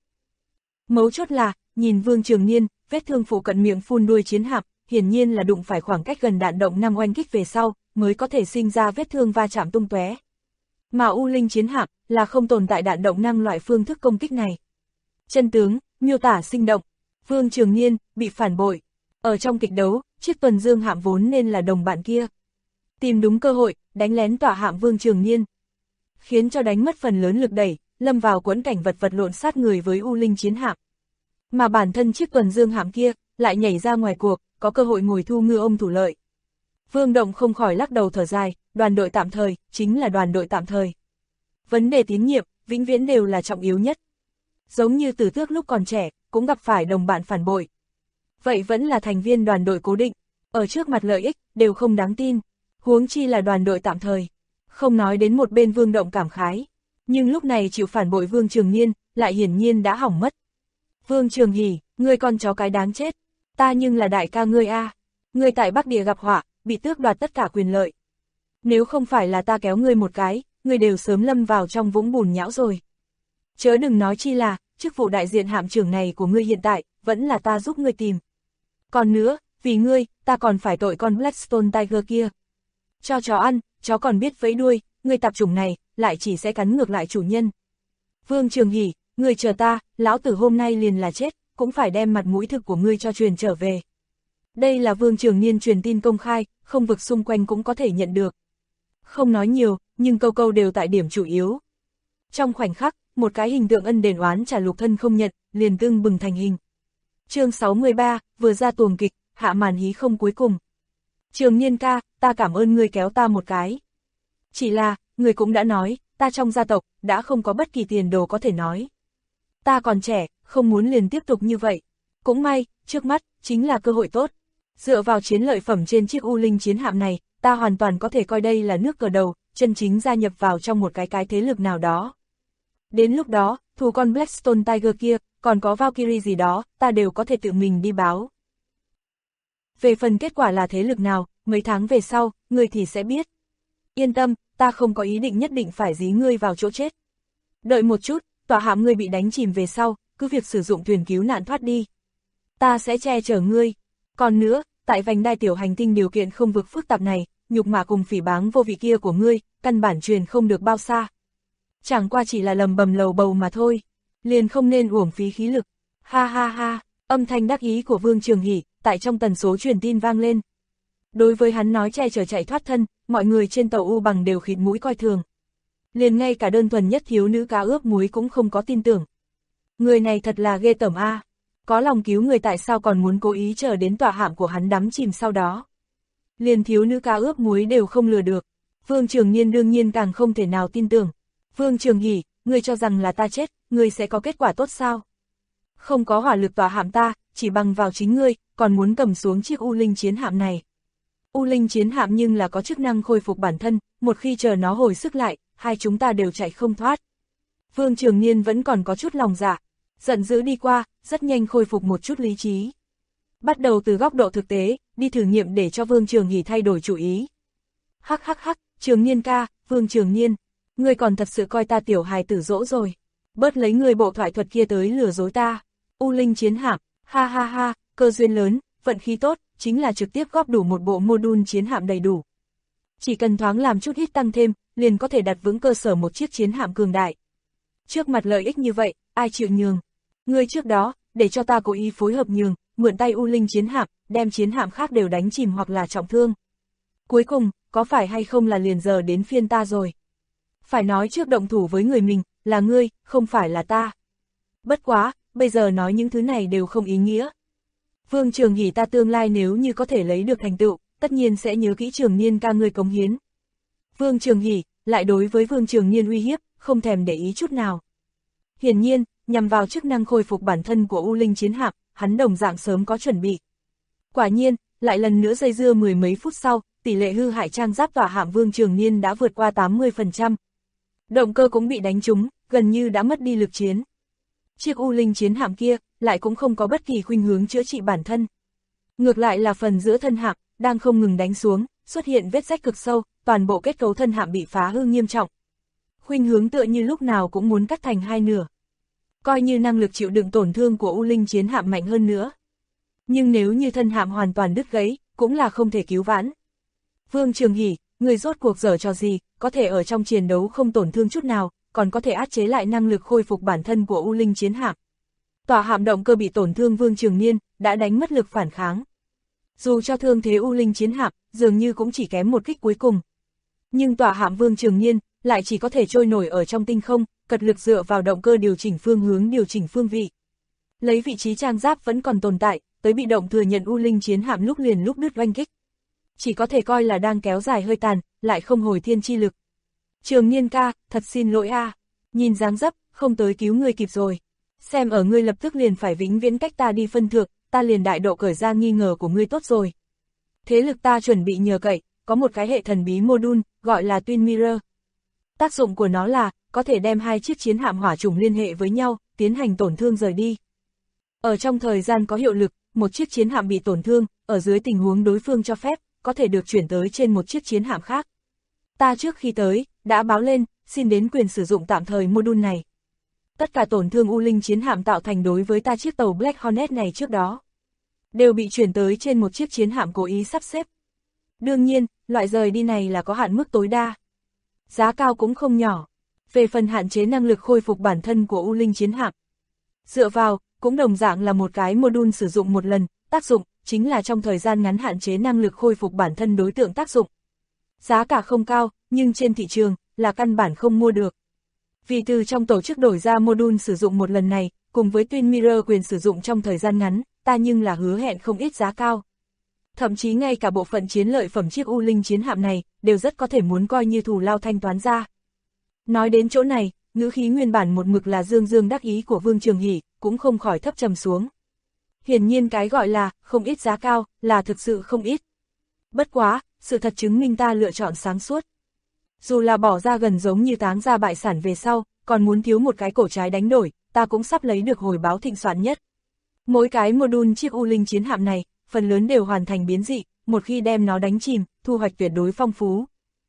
S2: Mấu chốt là, nhìn Vương Trường Niên, vết thương phụ cận miệng phun đuôi chiến hạm, hiển nhiên là đụng phải khoảng cách gần đạn động năng oanh kích về sau, mới có thể sinh ra vết thương va chạm tung tóe. Mà U Linh chiến hạm là không tồn tại đạn động năng loại phương thức công kích này. Chân tướng, miêu tả sinh động, Vương Trường Niên bị phản bội. Ở trong kịch đấu, chiếc tuần dương hạm vốn nên là đồng bạn kia. Tìm đúng cơ hội, đánh lén tỏa hạm Vương Trường Niên, khiến cho đánh mất phần lớn lực đẩy, lâm vào quẫn cảnh vật vật lộn sát người với U Linh chiến hạm. Mà bản thân chiếc tuần dương hạm kia lại nhảy ra ngoài cuộc, có cơ hội ngồi thu ngư ông thủ lợi. Vương Động không khỏi lắc đầu thở dài, đoàn đội tạm thời, chính là đoàn đội tạm thời. Vấn đề tín nhiệm, vĩnh viễn đều là trọng yếu nhất. Giống như Tử Tước lúc còn trẻ, cũng gặp phải đồng bạn phản bội. Vậy vẫn là thành viên đoàn đội cố định, ở trước mặt lợi ích, đều không đáng tin. Huống chi là đoàn đội tạm thời. Không nói đến một bên Vương Động cảm khái. Nhưng lúc này chịu phản bội Vương Trường Niên, lại hiển nhiên đã hỏng mất. Vương Trường Hỉ, ngươi con chó cái đáng chết. Ta nhưng là đại ca ngươi a. Ngươi tại Bắc Địa gặp họa, bị tước đoạt tất cả quyền lợi. Nếu không phải là ta kéo ngươi một cái, ngươi đều sớm lâm vào trong vũng bùn nhão rồi. Chớ đừng nói chi là, chức vụ đại diện hạm trưởng này của ngươi hiện tại, vẫn là ta giúp ngươi tìm. Còn nữa, vì ngươi, ta còn phải tội con Blackstone Tiger kia. Cho chó ăn, chó còn biết vẫy đuôi, ngươi tạp chủng này, lại chỉ sẽ cắn ngược lại chủ nhân. Vương Trường Hỉ, ngươi chờ ta, lão tử hôm nay liền là chết, cũng phải đem mặt mũi thực của ngươi cho truyền trở về. Đây là Vương Trường Niên truyền tin công khai, không vực xung quanh cũng có thể nhận được. Không nói nhiều, nhưng câu câu đều tại điểm chủ yếu. Trong khoảnh khắc, một cái hình tượng ân đền oán trả Lục Thân không nhận, liền tưng bừng thành hình. Chương 63, vừa ra tuồng kịch, hạ màn hí không cuối cùng. Trường Niên ca, ta cảm ơn ngươi kéo ta một cái. Chỉ là, ngươi cũng đã nói, ta trong gia tộc, đã không có bất kỳ tiền đồ có thể nói. Ta còn trẻ, không muốn liền tiếp tục như vậy. Cũng may, trước mắt, chính là cơ hội tốt. Dựa vào chiến lợi phẩm trên chiếc U Linh chiến hạm này, ta hoàn toàn có thể coi đây là nước cờ đầu, chân chính gia nhập vào trong một cái thế lực nào đó. Đến lúc đó, thù con Blackstone Tiger kia, còn có Valkyrie gì đó, ta đều có thể tự mình đi báo. Về phần kết quả là thế lực nào, mấy tháng về sau, ngươi thì sẽ biết. Yên tâm, ta không có ý định nhất định phải dí ngươi vào chỗ chết. Đợi một chút, tòa hạm ngươi bị đánh chìm về sau, cứ việc sử dụng thuyền cứu nạn thoát đi. Ta sẽ che chở ngươi. Còn nữa, tại vành đai tiểu hành tinh điều kiện không vực phức tạp này, nhục mạ cùng phỉ báng vô vị kia của ngươi, căn bản truyền không được bao xa. Chẳng qua chỉ là lầm bầm lầu bầu mà thôi, liền không nên uổng phí khí lực. Ha ha ha, âm thanh đắc ý của Vương Trường Hỉ, tại trong tần số truyền tin vang lên. Đối với hắn nói che chở chạy thoát thân, mọi người trên tàu U Bằng đều khịt mũi coi thường. Liền ngay cả đơn thuần nhất thiếu nữ cá ướp muối cũng không có tin tưởng. Người này thật là ghê tởm a. Có lòng cứu người tại sao còn muốn cố ý chờ đến tòa hạm của hắn đắm chìm sau đó. Liền thiếu nữ cá ướp muối đều không lừa được. Vương Trường Niên đương nhiên càng không thể nào tin tưởng. Vương Trường Hỉ, ngươi cho rằng là ta chết, ngươi sẽ có kết quả tốt sao? Không có hỏa lực tòa hạm ta, chỉ bằng vào chính ngươi, còn muốn cầm xuống chiếc U Linh chiến hạm này. U Linh chiến hạm nhưng là có chức năng khôi phục bản thân, một khi chờ nó hồi sức lại, hai chúng ta đều chạy không thoát. Vương Trường Niên vẫn còn có chút lòng dạ, giận dữ đi qua, rất nhanh khôi phục một chút lý trí. Bắt đầu từ góc độ thực tế, đi thử nghiệm để cho Vương Trường Hỉ thay đổi chủ ý. Hắc hắc hắc, Trường Niên ca, Vương Trường Niên, ngươi còn thật sự coi ta tiểu hài tử dỗ rồi. Bớt lấy người bộ thoại thuật kia tới lừa dối ta. U Linh chiến hạm, ha ha ha, cơ duyên lớn, vận khí tốt, chính là trực tiếp góp đủ một bộ module chiến hạm đầy đủ. Chỉ cần thoáng làm chút ít tăng thêm, liền có thể đặt vững cơ sở một chiếc chiến hạm cường đại. Trước mặt lợi ích như vậy, ai chịu nhường? Ngươi trước đó, để cho ta cố ý phối hợp nhường, mượn tay U Linh chiến hạm, đem chiến hạm khác đều đánh chìm hoặc là trọng thương. Cuối cùng, có phải hay không là liền giờ đến phiên ta rồi? Phải nói trước động thủ với người mình, là ngươi, không phải là ta. Bất quá, bây giờ nói những thứ này đều không ý nghĩa. Vương Trường Hỉ ta tương lai nếu như có thể lấy được thành tựu, tất nhiên sẽ nhớ kỹ Trường Niên ca ngươi cống hiến. Vương Trường Hỉ, lại đối với Vương Trường Niên uy hiếp, không thèm để ý chút nào. Hiển nhiên, nhằm vào chức năng khôi phục bản thân của U Linh chiến hạm, hắn đồng dạng sớm có chuẩn bị. Quả nhiên, lại lần nữa dây dưa mười mấy phút sau, tỷ lệ hư hại trang giáp tỏa hạm Vương Trường Niên đã vượt qua 80%. Động cơ cũng bị đánh trúng, gần như đã mất đi lực chiến. Chiếc U Linh chiến hạm kia, lại cũng không có bất kỳ khuynh hướng chữa trị bản thân. Ngược lại là phần giữa thân hạm, đang không ngừng đánh xuống, xuất hiện vết rách cực sâu, toàn bộ kết cấu thân hạm bị phá hư nghiêm trọng. Khuynh hướng tựa như lúc nào cũng muốn cắt thành hai nửa. Coi như năng lực chịu đựng tổn thương của U Linh chiến hạm mạnh hơn nữa. Nhưng nếu như thân hạm hoàn toàn đứt gãy, cũng là không thể cứu vãn. Vương Trường Hỷ, người rốt cuộc giở trò gì, có thể ở trong chiến đấu không tổn thương chút nào, còn có thể áp chế lại năng lực khôi phục bản thân của U Linh chiến hạm. Tòa hạm động cơ bị tổn thương Vương Trường Niên, đã đánh mất lực phản kháng. Dù cho thương thế U Linh chiến hạm, dường như cũng chỉ kém một kích cuối cùng. Nhưng tòa hạm Vương Trường Niên, lại chỉ có thể trôi nổi ở trong tinh không, cật lực dựa vào động cơ điều chỉnh phương hướng điều chỉnh phương vị. Lấy vị trí trang giáp vẫn còn tồn tại, tới bị động thừa nhận U Linh chiến hạm lúc liền lúc đứt oanh kích. Chỉ có thể coi là đang kéo dài hơi tàn, lại không hồi thiên chi lực. Trường Niên ca, thật xin lỗi a, nhìn dáng dấp, không tới cứu ngươi kịp rồi. Xem ở ngươi lập tức liền phải vĩnh viễn cách ta đi phân thượng, ta liền đại độ cởi ra nghi ngờ của ngươi tốt rồi. Thế lực ta chuẩn bị nhờ cậy, có một cái hệ thần bí module, gọi là Twin Mirror. Tác dụng của nó là, có thể đem hai chiếc chiến hạm hỏa trùng liên hệ với nhau, tiến hành tổn thương rời đi. Ở trong thời gian có hiệu lực, một chiếc chiến hạm bị tổn thương, ở dưới tình huống đối phương cho phép, có thể được chuyển tới trên một chiếc chiến hạm khác. Ta trước khi tới, đã báo lên, xin đến quyền sử dụng tạm thời module này. Tất cả tổn thương U Linh chiến hạm tạo thành đối với ta chiếc tàu Black Hornet này trước đó, đều bị chuyển tới trên một chiếc chiến hạm cố ý sắp xếp. Đương nhiên, loại rời đi này là có hạn mức tối đa. Giá cao cũng không nhỏ. Về phần hạn chế năng lực khôi phục bản thân của U Linh chiến hạm, dựa vào, cũng đồng dạng là một cái module sử dụng một lần, tác dụng, chính là trong thời gian ngắn hạn chế năng lực khôi phục bản thân đối tượng tác dụng. Giá cả không cao, nhưng trên thị trường, là căn bản không mua được. Vì từ trong tổ chức đổi ra module sử dụng một lần này, cùng với Twin Mirror quyền sử dụng trong thời gian ngắn, ta nhưng là hứa hẹn không ít giá cao. Thậm chí ngay cả bộ phận chiến lợi phẩm chiếc U Linh chiến hạm này, đều rất có thể muốn coi như thù lao thanh toán ra. Nói đến chỗ này, ngữ khí nguyên bản một mực là dương dương đắc ý của Vương Trường Hỷ, cũng không khỏi thấp trầm xuống. Hiển nhiên cái gọi là, không ít giá cao, là thực sự không ít. Bất quá, sự thật chứng minh ta lựa chọn sáng suốt. Dù là bỏ ra gần giống như táng ra bại sản về sau, còn muốn thiếu một cái cổ trái đánh đổi, ta cũng sắp lấy được hồi báo thịnh soạn nhất. Mỗi cái module chiếc U Linh chiến hạm này, phần lớn đều hoàn thành biến dị, một khi đem nó đánh chìm, thu hoạch tuyệt đối phong phú.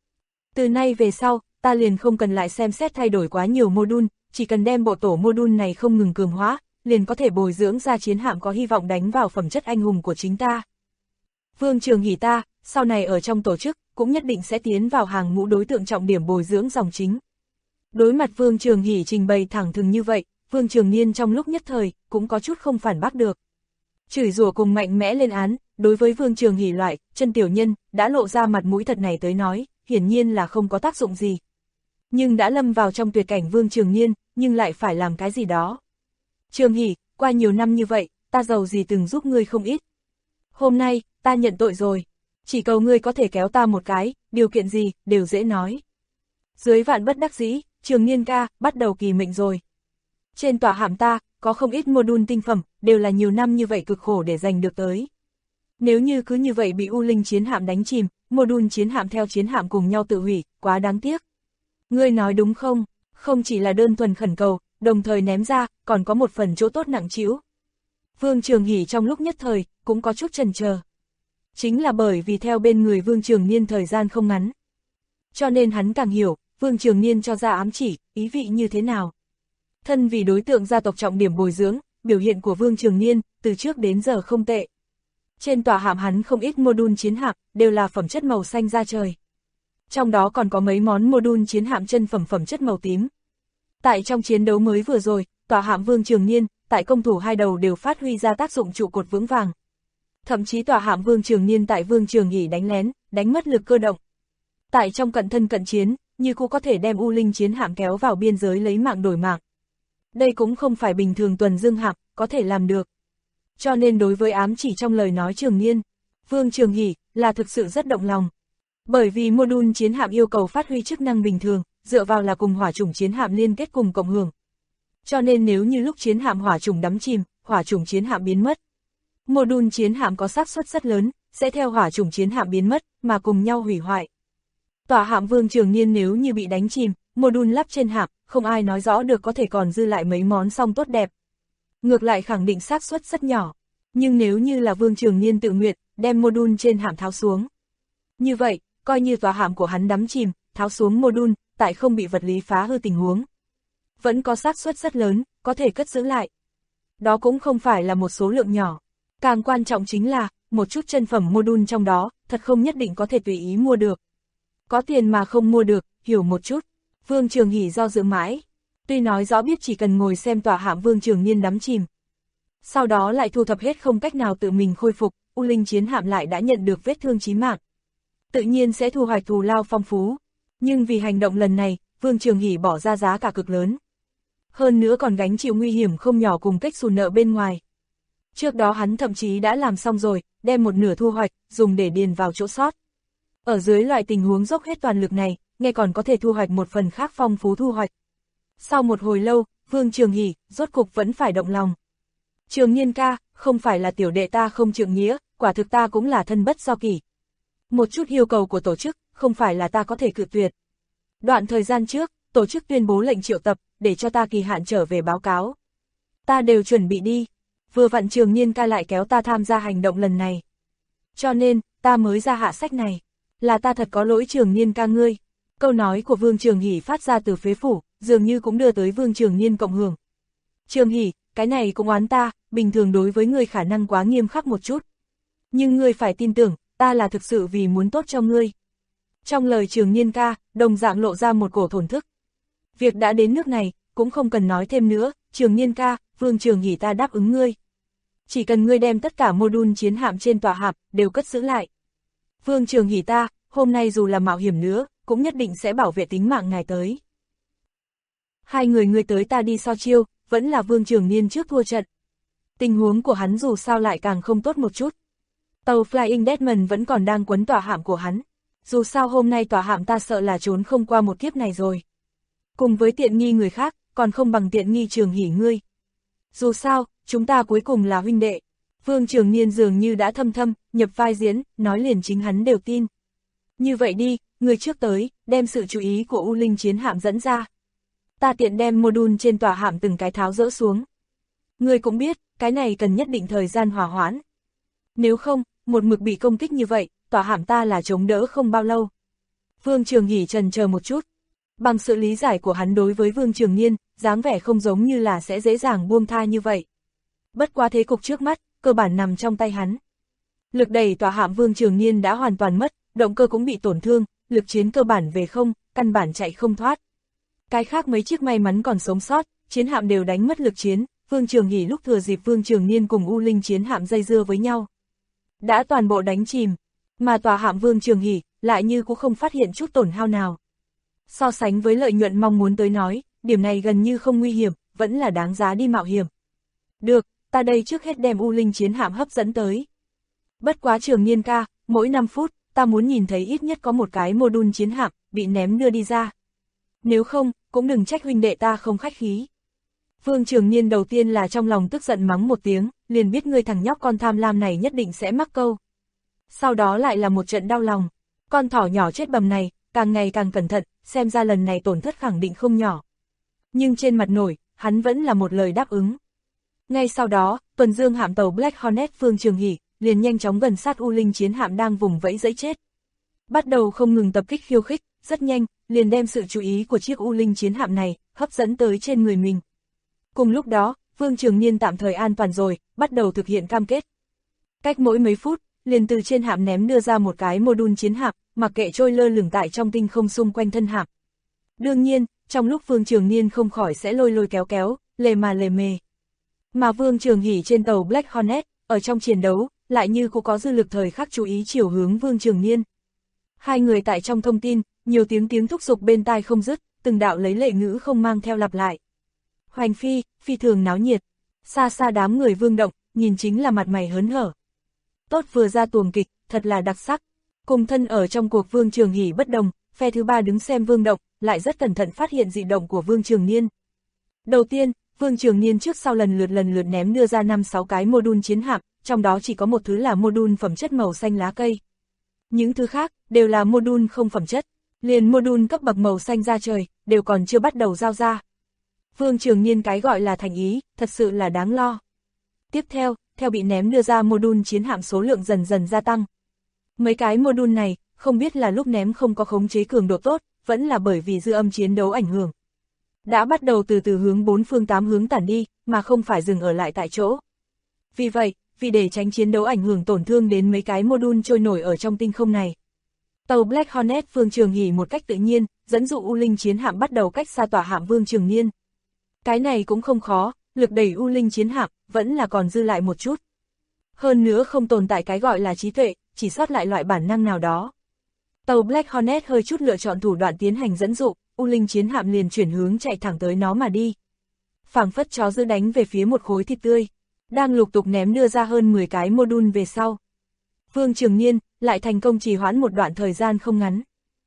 S2: Từ nay về sau, ta liền không cần lại xem xét thay đổi quá nhiều module, chỉ cần đem bộ tổ module này không ngừng cường hóa, liền có thể bồi dưỡng ra chiến hạm có hy vọng đánh vào phẩm chất anh hùng của chính ta. Vương Trường Hỷ ta, sau này ở trong tổ chức, cũng nhất định sẽ tiến vào hàng ngũ đối tượng trọng điểm bồi dưỡng dòng chính. Đối mặt Vương Trường Hỷ trình bày thẳng thừng như vậy, Vương Trường Niên trong lúc nhất thời, cũng có chút không phản bác được. Chửi rủa cùng mạnh mẽ lên án, đối với Vương Trường Hỷ loại, chân tiểu nhân, đã lộ ra mặt mũi thật này tới nói, hiển nhiên là không có tác dụng gì. Nhưng đã lâm vào trong tuyệt cảnh Vương Trường Niên, nhưng lại phải làm cái gì đó. Trường Hỷ, qua nhiều năm như vậy, ta giàu gì từng giúp ngươi không ít. Hôm nay, ta nhận tội rồi. Chỉ cầu ngươi có thể kéo ta một cái, điều kiện gì, đều dễ nói. Dưới vạn bất đắc dĩ, Trường Niên ca, bắt đầu kỳ mệnh rồi. Trên tòa hạm ta, có không ít module tinh phẩm, đều là nhiều năm như vậy cực khổ để giành được tới. Nếu như cứ như vậy bị U Linh chiến hạm đánh chìm, module chiến hạm theo chiến hạm cùng nhau tự hủy, quá đáng tiếc. Ngươi nói đúng không? Không chỉ là đơn thuần khẩn cầu, đồng thời ném ra, còn có một phần chỗ tốt nặng trĩu. Vương Trường Hỷ trong lúc nhất thời, cũng có chút chần chờ. Chính là bởi vì theo bên người Vương Trường Niên thời gian không ngắn. Cho nên hắn càng hiểu, Vương Trường Niên cho ra ám chỉ, ý vị như thế nào. Thân vì đối tượng gia tộc trọng điểm bồi dưỡng, biểu hiện của Vương Trường Niên, từ trước đến giờ không tệ. Trên tòa hạm hắn không ít module chiến hạm, đều là phẩm chất màu xanh da trời. Trong đó còn có mấy món module chiến hạm chân phẩm chất màu tím. Tại trong chiến đấu mới vừa rồi, tòa hạm Vương Trường Niên, tại công thủ hai đầu đều phát huy ra tác dụng trụ cột vững vàng. Thậm chí tòa hạm Vương Trường Niên tại Vương Trường Hỷ đánh lén, đánh mất lực cơ động. Tại trong cận thân cận chiến, như cũng có thể đem U Linh chiến hạm kéo vào biên giới lấy mạng đổi mạng. Đây cũng không phải bình thường tuần dương hạm, có thể làm được. Cho nên đối với ám chỉ trong lời nói Trường Niên, Vương Trường Hỷ là thực sự rất động lòng. Bởi vì module chiến hạm yêu cầu phát huy chức năng bình thường, dựa vào là cùng hỏa chủng chiến hạm liên kết cùng cộng hưởng. Cho nên nếu như lúc chiến hạm hỏa chủng đắm chìm, hỏa chủng chiến hạm biến mất, module chiến hạm có xác suất rất lớn, sẽ theo hỏa chủng chiến hạm biến mất, mà cùng nhau hủy hoại. Tòa hạm Vương Trường Niên nếu như bị đánh chìm, module lắp trên hạm, không ai nói rõ được có thể còn dư lại mấy món song tốt đẹp. Ngược lại khẳng định xác suất rất nhỏ. Nhưng nếu như là Vương Trường Niên tự nguyện, đem module trên hạm tháo xuống. Như vậy, coi như tòa hạm của hắn đắm chìm, tháo xuống module, tại không bị vật lý phá hư tình huống. Vẫn có xác suất rất lớn, có thể cất giữ lại. Đó cũng không phải là một số lượng nhỏ. Càng quan trọng chính là, một chút chân phẩm module trong đó, thật không nhất định có thể tùy ý mua được. Có tiền mà không mua được, hiểu một chút. Vương Trường Hỷ do dự mãi. Tuy nói rõ biết chỉ cần ngồi xem tòa hạm Vương Trường Niên đắm chìm. Sau đó lại thu thập hết không cách nào tự mình khôi phục, U Linh chiến hạm lại đã nhận được vết thương chí mạng. Tự nhiên sẽ thu hoạch thù lao phong phú. Nhưng vì hành động lần này, Vương Trường Hỷ bỏ ra giá cả cực lớn. Hơn nữa còn gánh chịu nguy hiểm không nhỏ cùng cách xù nợ bên ngoài. Trước đó hắn thậm chí đã làm xong rồi, đem một nửa thu hoạch, dùng để điền vào chỗ sót. Ở dưới loại tình huống dốc hết toàn lực này, nghe còn có thể thu hoạch một phần khác phong phú thu hoạch. Sau một hồi lâu, Vương Trường Hỷ, rốt cục vẫn phải động lòng. Trường Niên ca, không phải là tiểu đệ ta không trượng nghĩa, quả thực ta cũng là thân bất do kỷ. Một chút yêu cầu của tổ chức, không phải là ta có thể cự tuyệt. Đoạn thời gian trước, tổ chức tuyên bố lệnh triệu tập, để cho ta kỳ hạn trở về báo cáo. Ta đều chuẩn bị đi. Vừa vặn Trường Niên ca lại kéo ta tham gia hành động lần này. Cho nên, ta mới ra hạ sách này. Là ta thật có lỗi Trường Niên ca ngươi. Câu nói của Vương Trường Hỷ phát ra từ phế phủ, dường như cũng đưa tới Vương Trường Niên cộng hưởng. Trường Hỷ, cái này cũng oán ta, bình thường đối với ngươi khả năng quá nghiêm khắc một chút. Nhưng ngươi phải tin tưởng, ta là thực sự vì muốn tốt cho ngươi. Trong lời Trường Niên ca, đồng dạng lộ ra một cổ thổn thức. Việc đã đến nước này, cũng không cần nói thêm nữa, Trường Niên ca, Vương Trường Hỷ ta đáp ứng ngươi. Chỉ cần ngươi đem tất cả module chiến hạm trên tòa hạm, đều cất giữ lại. Vương Trường Hỷ ta, hôm nay dù là mạo hiểm nữa, cũng nhất định sẽ bảo vệ tính mạng ngài tới. Hai người ngươi tới ta đi so chiêu, vẫn là Vương Trường Niên trước thua trận. Tình huống của hắn dù sao lại càng không tốt một chút. Tàu Flying Dutchman vẫn còn đang quấn tòa hạm của hắn. Dù sao hôm nay tòa hạm ta sợ là trốn không qua một kiếp này rồi. Cùng với tiện nghi người khác, còn không bằng tiện nghi Trường Hỷ ngươi. Dù sao, chúng ta cuối cùng là huynh đệ. Vương Trường Niên dường như đã thâm nhập vai diễn, nói liền chính hắn đều tin. Như vậy đi, người trước tới, đem sự chú ý của U Linh chiến hạm dẫn ra. Ta tiện đem module trên tòa hạm từng cái tháo dỡ xuống. Người cũng biết, cái này cần nhất định thời gian hòa hoãn. Nếu không, một mực bị công kích như vậy, tòa hạm ta là chống đỡ không bao lâu. Vương Trường Hỷ chần chờ một chút. Bằng sự lý giải của hắn đối với Vương Trường Niên, dáng vẻ không giống như là sẽ dễ dàng buông tha như vậy. Bất quá thế cục trước mắt, cơ bản nằm trong tay hắn. Lực đẩy tòa hạm Vương Trường Niên đã hoàn toàn mất, động cơ cũng bị tổn thương, lực chiến cơ bản về không, căn bản chạy không thoát. Cái khác mấy chiếc may mắn còn sống sót, chiến hạm đều đánh mất lực chiến, Vương Trường Hỷ lúc thừa dịp Vương Trường Niên cùng U Linh chiến hạm dây dưa với nhau. Đã toàn bộ đánh chìm, mà tòa hạm Vương Trường Hỷ lại như cũng không phát hiện chút tổn hao nào. So sánh với lợi nhuận mong muốn tới nói, điểm này gần như không nguy hiểm, vẫn là đáng giá đi mạo hiểm. Được, ta đây trước hết đem U Linh chiến hạm hấp dẫn tới. Bất quá Trường Niên ca, mỗi 5 phút, ta muốn nhìn thấy ít nhất có một cái module chiến hạm, bị ném đưa đi ra. Nếu không, cũng đừng trách huynh đệ ta không khách khí. Vương Trường Niên đầu tiên là trong lòng tức giận mắng một tiếng, liền biết ngươi thằng nhóc con tham lam này nhất định sẽ mắc câu. Sau đó lại là một trận đau lòng, con thỏ nhỏ chết bầm này, càng ngày càng cẩn thận, xem ra lần này tổn thất khẳng định không nhỏ. Nhưng trên mặt nổi, hắn vẫn là một lời đáp ứng. Ngay sau đó, tuần dương hạm tàu Black Hornet Vương Trường Hỷ liền nhanh chóng gần sát U Linh chiến hạm đang vùng vẫy dẫy chết. Bắt đầu không ngừng tập kích khiêu khích, rất nhanh, liền đem sự chú ý của chiếc U Linh chiến hạm này hấp dẫn tới trên người mình. Cùng lúc đó, Vương Trường Niên tạm thời an toàn rồi, bắt đầu thực hiện cam kết. Cách mỗi mấy phút, liền từ trên hạm ném đưa ra một cái module chiến hạm, mặc kệ trôi lơ lửng tại trong tinh không xung quanh thân hạm. Đương nhiên, trong lúc Vương Trường Niên không khỏi sẽ lôi kéo, lề mề. Mà Vương Trường Hỷ trên tàu Black Hornet, ở trong chiến đấu, lại như cũng có dư lực thời khắc chú ý chiều hướng Vương Trường Niên. Hai người tại trong thông tin, nhiều tiếng thúc giục bên tai không dứt, từng đạo lấy lệ ngữ không mang theo lặp lại. Hoành phi thường náo nhiệt, xa xa đám người Vương động, nhìn chính là mặt mày hớn hở. Tốt vừa ra tuồng kịch, thật là đặc sắc. Cùng thân ở trong cuộc Vương Trường Hỷ bất đồng, phe thứ ba đứng xem Vương động, lại rất cẩn thận phát hiện dị động của Vương Trường Niên. Đầu tiên, Vương Trường Niên trước sau lần lượt ném đưa ra 5-6 cái module chiến hạm, trong đó chỉ có một thứ là module phẩm chất màu xanh lá cây. Những thứ khác, đều là module không phẩm chất, liền module cấp bậc màu xanh ra trời, đều còn chưa bắt đầu giao ra. Vương Trường Niên cái gọi là thành ý, thật sự là đáng lo. Tiếp theo, theo bị ném đưa ra mô-đun chiến hạm số lượng dần dần gia tăng. Mấy cái mô-đun này, không biết là lúc ném không có khống chế cường độ tốt, vẫn là bởi vì dư âm chiến đấu ảnh hưởng. Đã bắt đầu từ từ hướng 4 phương 8 hướng tản đi, mà không phải dừng ở lại tại chỗ. Vì vậy, vì để tránh chiến đấu ảnh hưởng tổn thương đến mấy cái mô-đun trôi nổi ở trong tinh không này, tàu Black Hornet Vương Trường Hỉ một cách tự nhiên, dẫn dụ U Linh chiến hạm bắt đầu cách xa tỏa hạm Vương Trường Niên. Cái này cũng không khó, lực đẩy U Linh chiến hạm vẫn là còn dư lại một chút. Hơn nữa không tồn tại cái gọi là trí tuệ, chỉ sót lại loại bản năng nào đó. Tàu Black Hornet hơi chút lựa chọn thủ đoạn tiến hành dẫn dụ, U Linh chiến hạm liền chuyển hướng chạy thẳng tới nó mà đi. Phảng phất chó dữ đánh về phía một khối thịt tươi, đang lục tục ném đưa ra hơn 10 cái mô-đun về sau. Vương Trường Niên lại thành công trì hoãn một đoạn thời gian không ngắn.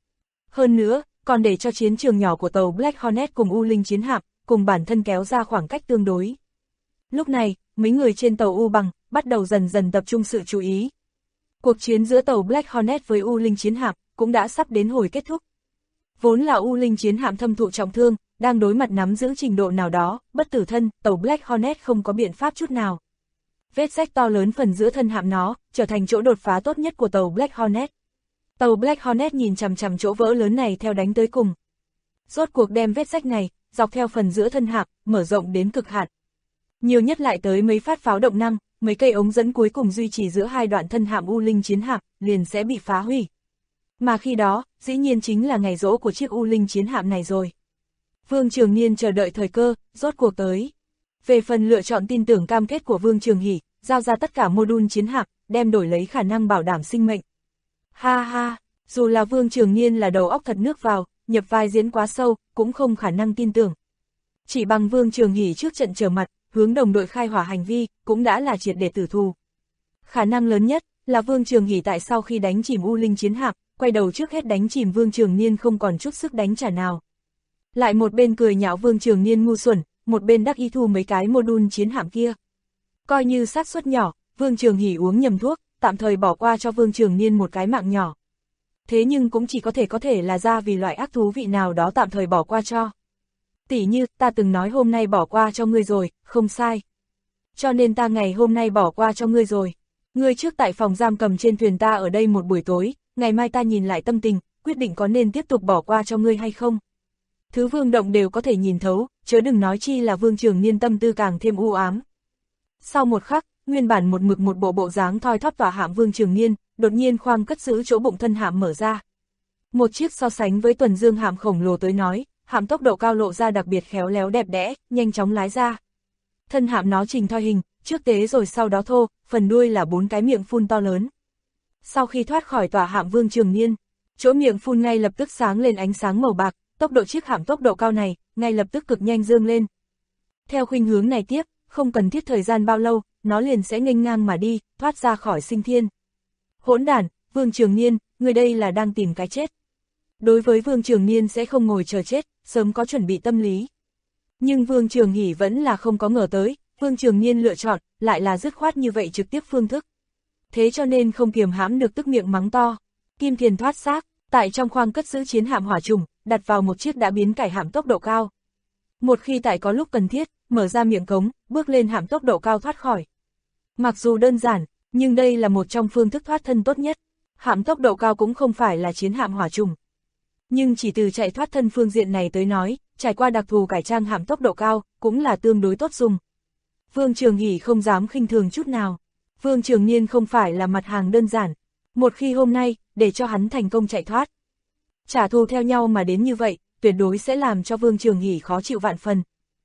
S2: Hơn nữa, còn để cho chiến trường nhỏ của tàu Black Hornet cùng U Linh chiến hạm, cùng bản thân kéo ra khoảng cách tương đối. Lúc này, mấy người trên tàu U Bằng bắt đầu dần dần tập trung sự chú ý. Cuộc chiến giữa tàu Black Hornet với U Linh chiến hạm cũng đã sắp đến hồi kết thúc. Vốn là U Linh chiến hạm thâm thụ trọng thương, đang đối mặt nắm giữ trình độ nào đó, bất tử thân, tàu Black Hornet không có biện pháp chút nào. Vết rách to lớn phần giữa thân hạm nó, trở thành chỗ đột phá tốt nhất của tàu Black Hornet. Tàu Black Hornet nhìn chằm chằm chỗ vỡ lớn này theo đánh tới cùng. Rốt cuộc đem vết rách này, dọc theo phần giữa thân hạm, mở rộng đến cực hạn. Nhiều nhất lại tới mấy phát pháo động năng, mấy cây ống dẫn cuối cùng duy trì giữa hai đoạn thân hạm U Linh chiến hạm, liền sẽ bị phá hủy. Mà khi đó, dĩ nhiên chính là ngày rỗ của chiếc U Linh chiến hạm này rồi. Vương Trường Niên chờ đợi thời cơ, rốt cuộc tới. Về phần lựa chọn tin tưởng cam kết của Vương Trường Hỉ, giao ra tất cả mô-đun chiến hạm, đem đổi lấy khả năng bảo đảm sinh mệnh. Ha ha, dù là Vương Trường Niên là đầu óc thật nước vào, nhập vai diễn quá sâu, cũng không khả năng tin tưởng. Chỉ bằng Vương Trường Hỉ trước trận trở mặt, hướng đồng đội khai hỏa hành vi, cũng đã là triệt để tử thù. Khả năng lớn nhất là Vương Trường Hỉ tại sau khi đánh chìm U Linh chiến hạm, quay đầu trước hết đánh chìm Vương Trường Niên không còn chút sức đánh trả nào. Lại một bên cười nhạo Vương Trường Niên ngu xuẩn, một bên đắc ý thu mấy cái mô-đun chiến hạm kia. Coi như xác suất nhỏ, Vương Trường Hỉ uống nhầm thuốc, tạm thời bỏ qua cho Vương Trường Niên một cái mạng nhỏ. Thế nhưng cũng chỉ có thể là ra vì loại ác thú vị nào đó tạm thời bỏ qua cho. Tỉ như, ta từng nói hôm nay bỏ qua cho ngươi rồi, không sai. Cho nên ta ngày hôm nay bỏ qua cho ngươi rồi. Ngươi trước tại phòng giam cầm trên thuyền ta ở đây một buổi tối, ngày mai ta nhìn lại tâm tình, quyết định có nên tiếp tục bỏ qua cho ngươi hay không. Thứ Vương Động đều có thể nhìn thấu, chớ đừng nói chi là Vương Trường Niên tâm tư càng thêm u ám. Sau một khắc, nguyên bản một mực một bộ dáng thoi thóp tỏa hạm Vương Trường Niên, đột nhiên khoang cất giữ chỗ bụng thân hạm mở ra. Một chiếc so sánh với tuần dương hạm khổng lồ tới nói, hạm tốc độ cao lộ ra đặc biệt khéo léo đẹp đẽ, nhanh chóng lái ra. Thân hạm nó trình thoi hình, trước tế rồi sau đó thô, phần đuôi là 4 cái miệng phun to lớn. Sau khi thoát khỏi tỏa hạm Vương Trường Niên, chỗ miệng phun ngay lập tức sáng lên ánh sáng màu bạc, tốc độ chiếc hạm tốc độ cao này, ngay lập tức cực nhanh dương lên. Theo khuynh hướng này tiếp, không cần thiết thời gian bao lâu, nó liền sẽ nghênh ngang mà đi, thoát ra khỏi sinh thiên. Hỗn đản, Vương Trường Niên, người đây là đang tìm cái chết. Đối với Vương Trường Niên sẽ không ngồi chờ chết, sớm có chuẩn bị tâm lý. Nhưng Vương Trường Hỉ vẫn là không có ngờ tới, Vương Trường Niên lựa chọn, lại là dứt khoát như vậy trực tiếp phương thức. Thế cho nên không kiềm hãm được tức miệng mắng to. Kim Thiền thoát xác, tại trong khoang cất giữ chiến hạm hỏa trùng, đặt vào một chiếc đã biến cải hạm tốc độ cao. Một khi tại có lúc cần thiết, mở ra miệng cống, bước lên hạm tốc độ cao thoát khỏi. Mặc dù đơn giản, nhưng đây là một trong phương thức thoát thân tốt nhất. Hạm tốc độ cao cũng không phải là chiến hạm hỏa trùng. Nhưng chỉ từ chạy thoát thân phương diện này tới nói, trải qua đặc thù cải trang hạm tốc độ cao, cũng là tương đối tốt dùng. Vương Trường Hỉ không dám khinh thường chút nào. Vương Trường Niên không phải là mặt hàng đơn giản. Một khi hôm nay, để cho hắn thành công chạy thoát, trả thù theo nhau mà đến như vậy, tuyệt đối sẽ làm cho Vương Trường Hỉ khó chịu vạn phần.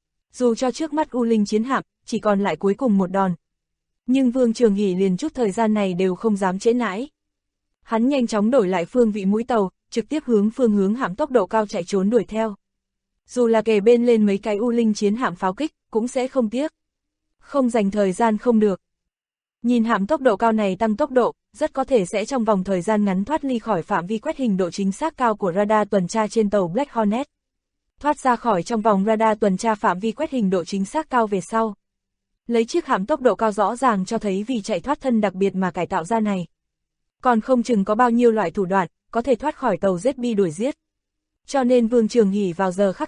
S2: Dù cho trước mắt U Linh chiến hạm, chỉ còn lại cuối cùng một đòn. Nhưng Vương Trường Hỉ liền chút thời gian này đều không dám trễ nãi. Hắn nhanh chóng đổi lại phương vị mũi tàu, trực tiếp hướng phương hướng hạm tốc độ cao chạy trốn đuổi theo. Dù là kề bên lên mấy cái U Linh chiến hạm pháo kích, cũng sẽ không tiếc. Không dành thời gian không được. Nhìn hạm tốc độ cao này tăng tốc độ, rất có thể sẽ trong vòng thời gian ngắn thoát ly khỏi phạm vi quét hình độ chính xác cao của radar tuần tra trên tàu Black Hornet. Thoát ra khỏi trong vòng radar tuần tra phạm vi quét hình độ chính xác cao về sau. Lấy chiếc hạm tốc độ cao rõ ràng cho thấy vì chạy thoát thân đặc biệt mà cải tạo ra này. Còn không chừng có bao nhiêu loại thủ đoạn, có thể thoát khỏi tàu ZB đuổi giết. Cho nên Vương Trường Hỉ vào giờ khắc này,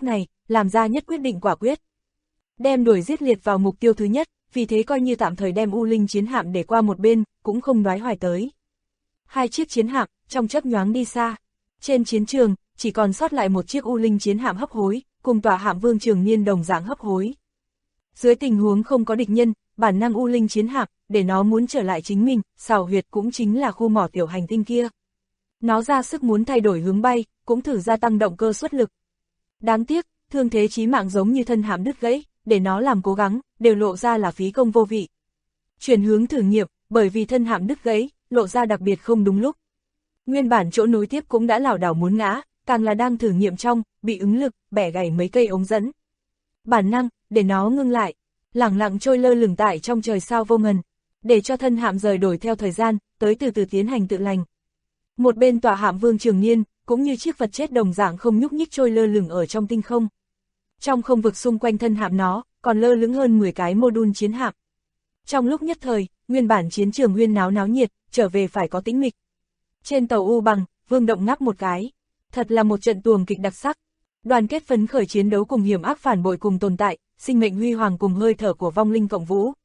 S2: làm ra nhất quyết định quả quyết. Đem đuổi giết liệt vào mục tiêu thứ nhất, vì thế coi như tạm thời đem U Linh chiến hạm để qua một bên, cũng không đoái hoài tới. Hai chiếc chiến hạm, trong chớp nhoáng đi xa. Trên chiến trường, chỉ còn sót lại một chiếc U Linh chiến hạm hấp hối, cùng tòa hạm Vương Trường Niên đồng dạng hấp hối. Dưới tình huống không có địch nhân, bản năng U Linh chiến hạm, để nó muốn trở lại chính mình, xào huyệt cũng chính là khu mỏ tiểu hành tinh kia. Nó ra sức muốn thay đổi hướng bay, cũng thử gia tăng động cơ suất lực. Đáng tiếc, thương thế chí mạng giống như thân hạm đứt gãy, để nó làm cố gắng, đều lộ ra là phí công vô vị. Chuyển hướng thử nghiệm, bởi vì thân hạm đứt gãy, lộ ra đặc biệt không đúng lúc. Nguyên bản chỗ nối tiếp cũng đã lảo đảo muốn ngã, càng là đang thử nghiệm trong, bị ứng lực, bẻ gãy mấy cây ống dẫn. Bản năng, để nó ngưng lại, lẳng lặng trôi lơ lửng tại trong trời sao vô ngần, để cho thân hạm rời đổi theo thời gian, tới từ từ tiến hành tự lành. Một bên tòa hạm Vương Trường Niên, cũng như chiếc vật chết đồng dạng không nhúc nhích trôi lơ lửng ở trong tinh không. Trong không vực xung quanh thân hạm nó, còn lơ lửng hơn 10 cái mô-đun chiến hạm. Trong lúc nhất thời, nguyên bản chiến trường huyên náo náo nhiệt, trở về phải có tĩnh mịch. Trên tàu U Bằng, Vương Động ngáp một cái. Thật là một trận tuồng kịch đặc sắc. Đoàn kết phấn khởi chiến đấu cùng hiểm ác phản bội cùng tồn tại, sinh mệnh huy hoàng cùng hơi thở của vong linh cộng vũ.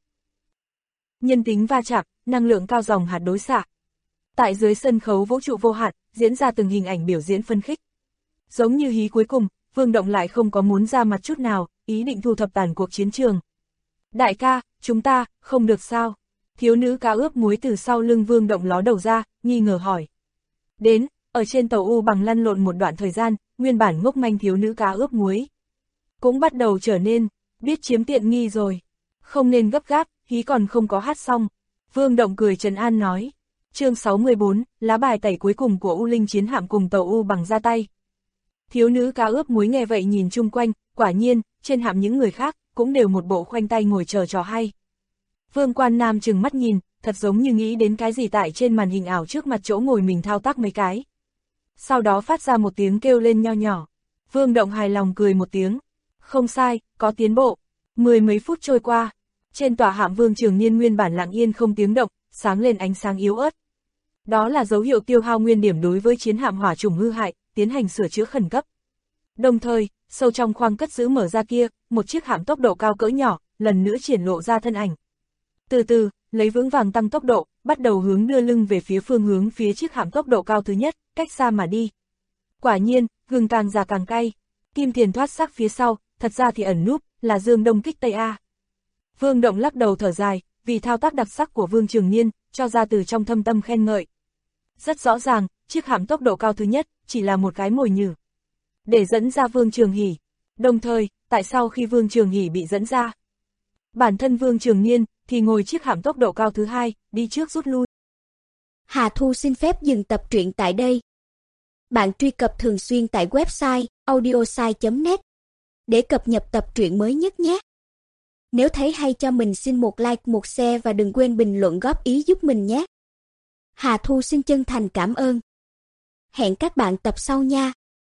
S2: Nhân tính va chạm, năng lượng cao dòng hạt đối xạ. Tại dưới sân khấu vũ trụ vô hạn, diễn ra từng hình ảnh biểu diễn phân khích. Giống như hí cuối cùng, Vương Động lại không có muốn ra mặt chút nào, ý định thu thập tàn cuộc chiến trường. Đại ca, chúng ta, không được sao? Thiếu nữ cá ướp muối từ sau lưng Vương Động ló đầu ra, nghi ngờ hỏi. Đến, ở trên tàu U Bằng lăn lộn một đoạn thời gian, nguyên bản ngốc manh thiếu nữ cá ướp muối cũng bắt đầu trở nên, biết chiếm tiện nghi rồi. Không nên gấp gáp, hí còn không có hát xong. Vương Động cười trấn an nói. Chương 64, lá bài tẩy cuối cùng của U Linh chiến hạm cùng tàu U Bằng ra tay. Thiếu nữ cá ướp muối nghe vậy nhìn chung quanh, quả nhiên, trên hạm những người khác, cũng đều một bộ khoanh tay ngồi chờ trò hay. Vương Quan Nam trừng mắt nhìn, thật giống như nghĩ đến cái gì tại trên màn hình ảo trước mặt chỗ ngồi mình thao tác mấy cái. Sau đó phát ra một tiếng kêu lên nho nhỏ. Vương Động hài lòng cười một tiếng. Không sai, có tiến bộ. 10 mấy phút trôi qua, trên tòa hạm Vương Trường Niên nguyên bản lặng yên không tiếng động, sáng lên ánh sáng yếu ớt. Đó là dấu hiệu tiêu hao nguyên điểm đối với chiến hạm hỏa chủng hư hại, tiến hành sửa chữa khẩn cấp. Đồng thời, sâu trong khoang cất giữ mở ra kia, một chiếc hạm tốc độ cao cỡ nhỏ, lần nữa triển lộ ra thân ảnh. Từ từ, lấy vững vàng tăng tốc độ, bắt đầu hướng đưa lưng về phía phương hướng phía chiếc hạm tốc độ cao thứ nhất, cách xa mà đi. Quả nhiên, gừng càng già càng cay. Kim Thiền thoát xác phía sau, thật ra thì ẩn núp, là Dương Đông kích Tây A. Vương Động lắc đầu thở dài, vì thao tác đặc sắc của Vương Trường Niên, cho ra từ trong thâm tâm khen ngợi. Rất rõ ràng, chiếc hạm tốc độ cao thứ nhất, chỉ là một cái mồi nhử. Để dẫn ra Vương Trường Hỷ. Đồng thời, tại sao khi Vương Trường Hỷ bị dẫn ra? Bản thân Vương Trường Niên, thì ngồi chiếc hạm tốc độ cao thứ hai, đi trước rút lui.
S3: Hà Thu xin phép dừng tập truyện tại đây. Bạn truy cập thường xuyên tại website audiosai.net để cập nhật tập truyện mới nhất nhé. Nếu thấy hay cho mình xin một like, một share và đừng quên bình luận góp ý giúp mình nhé. Hà Thu xin chân thành cảm ơn. Hẹn các bạn tập sau nha.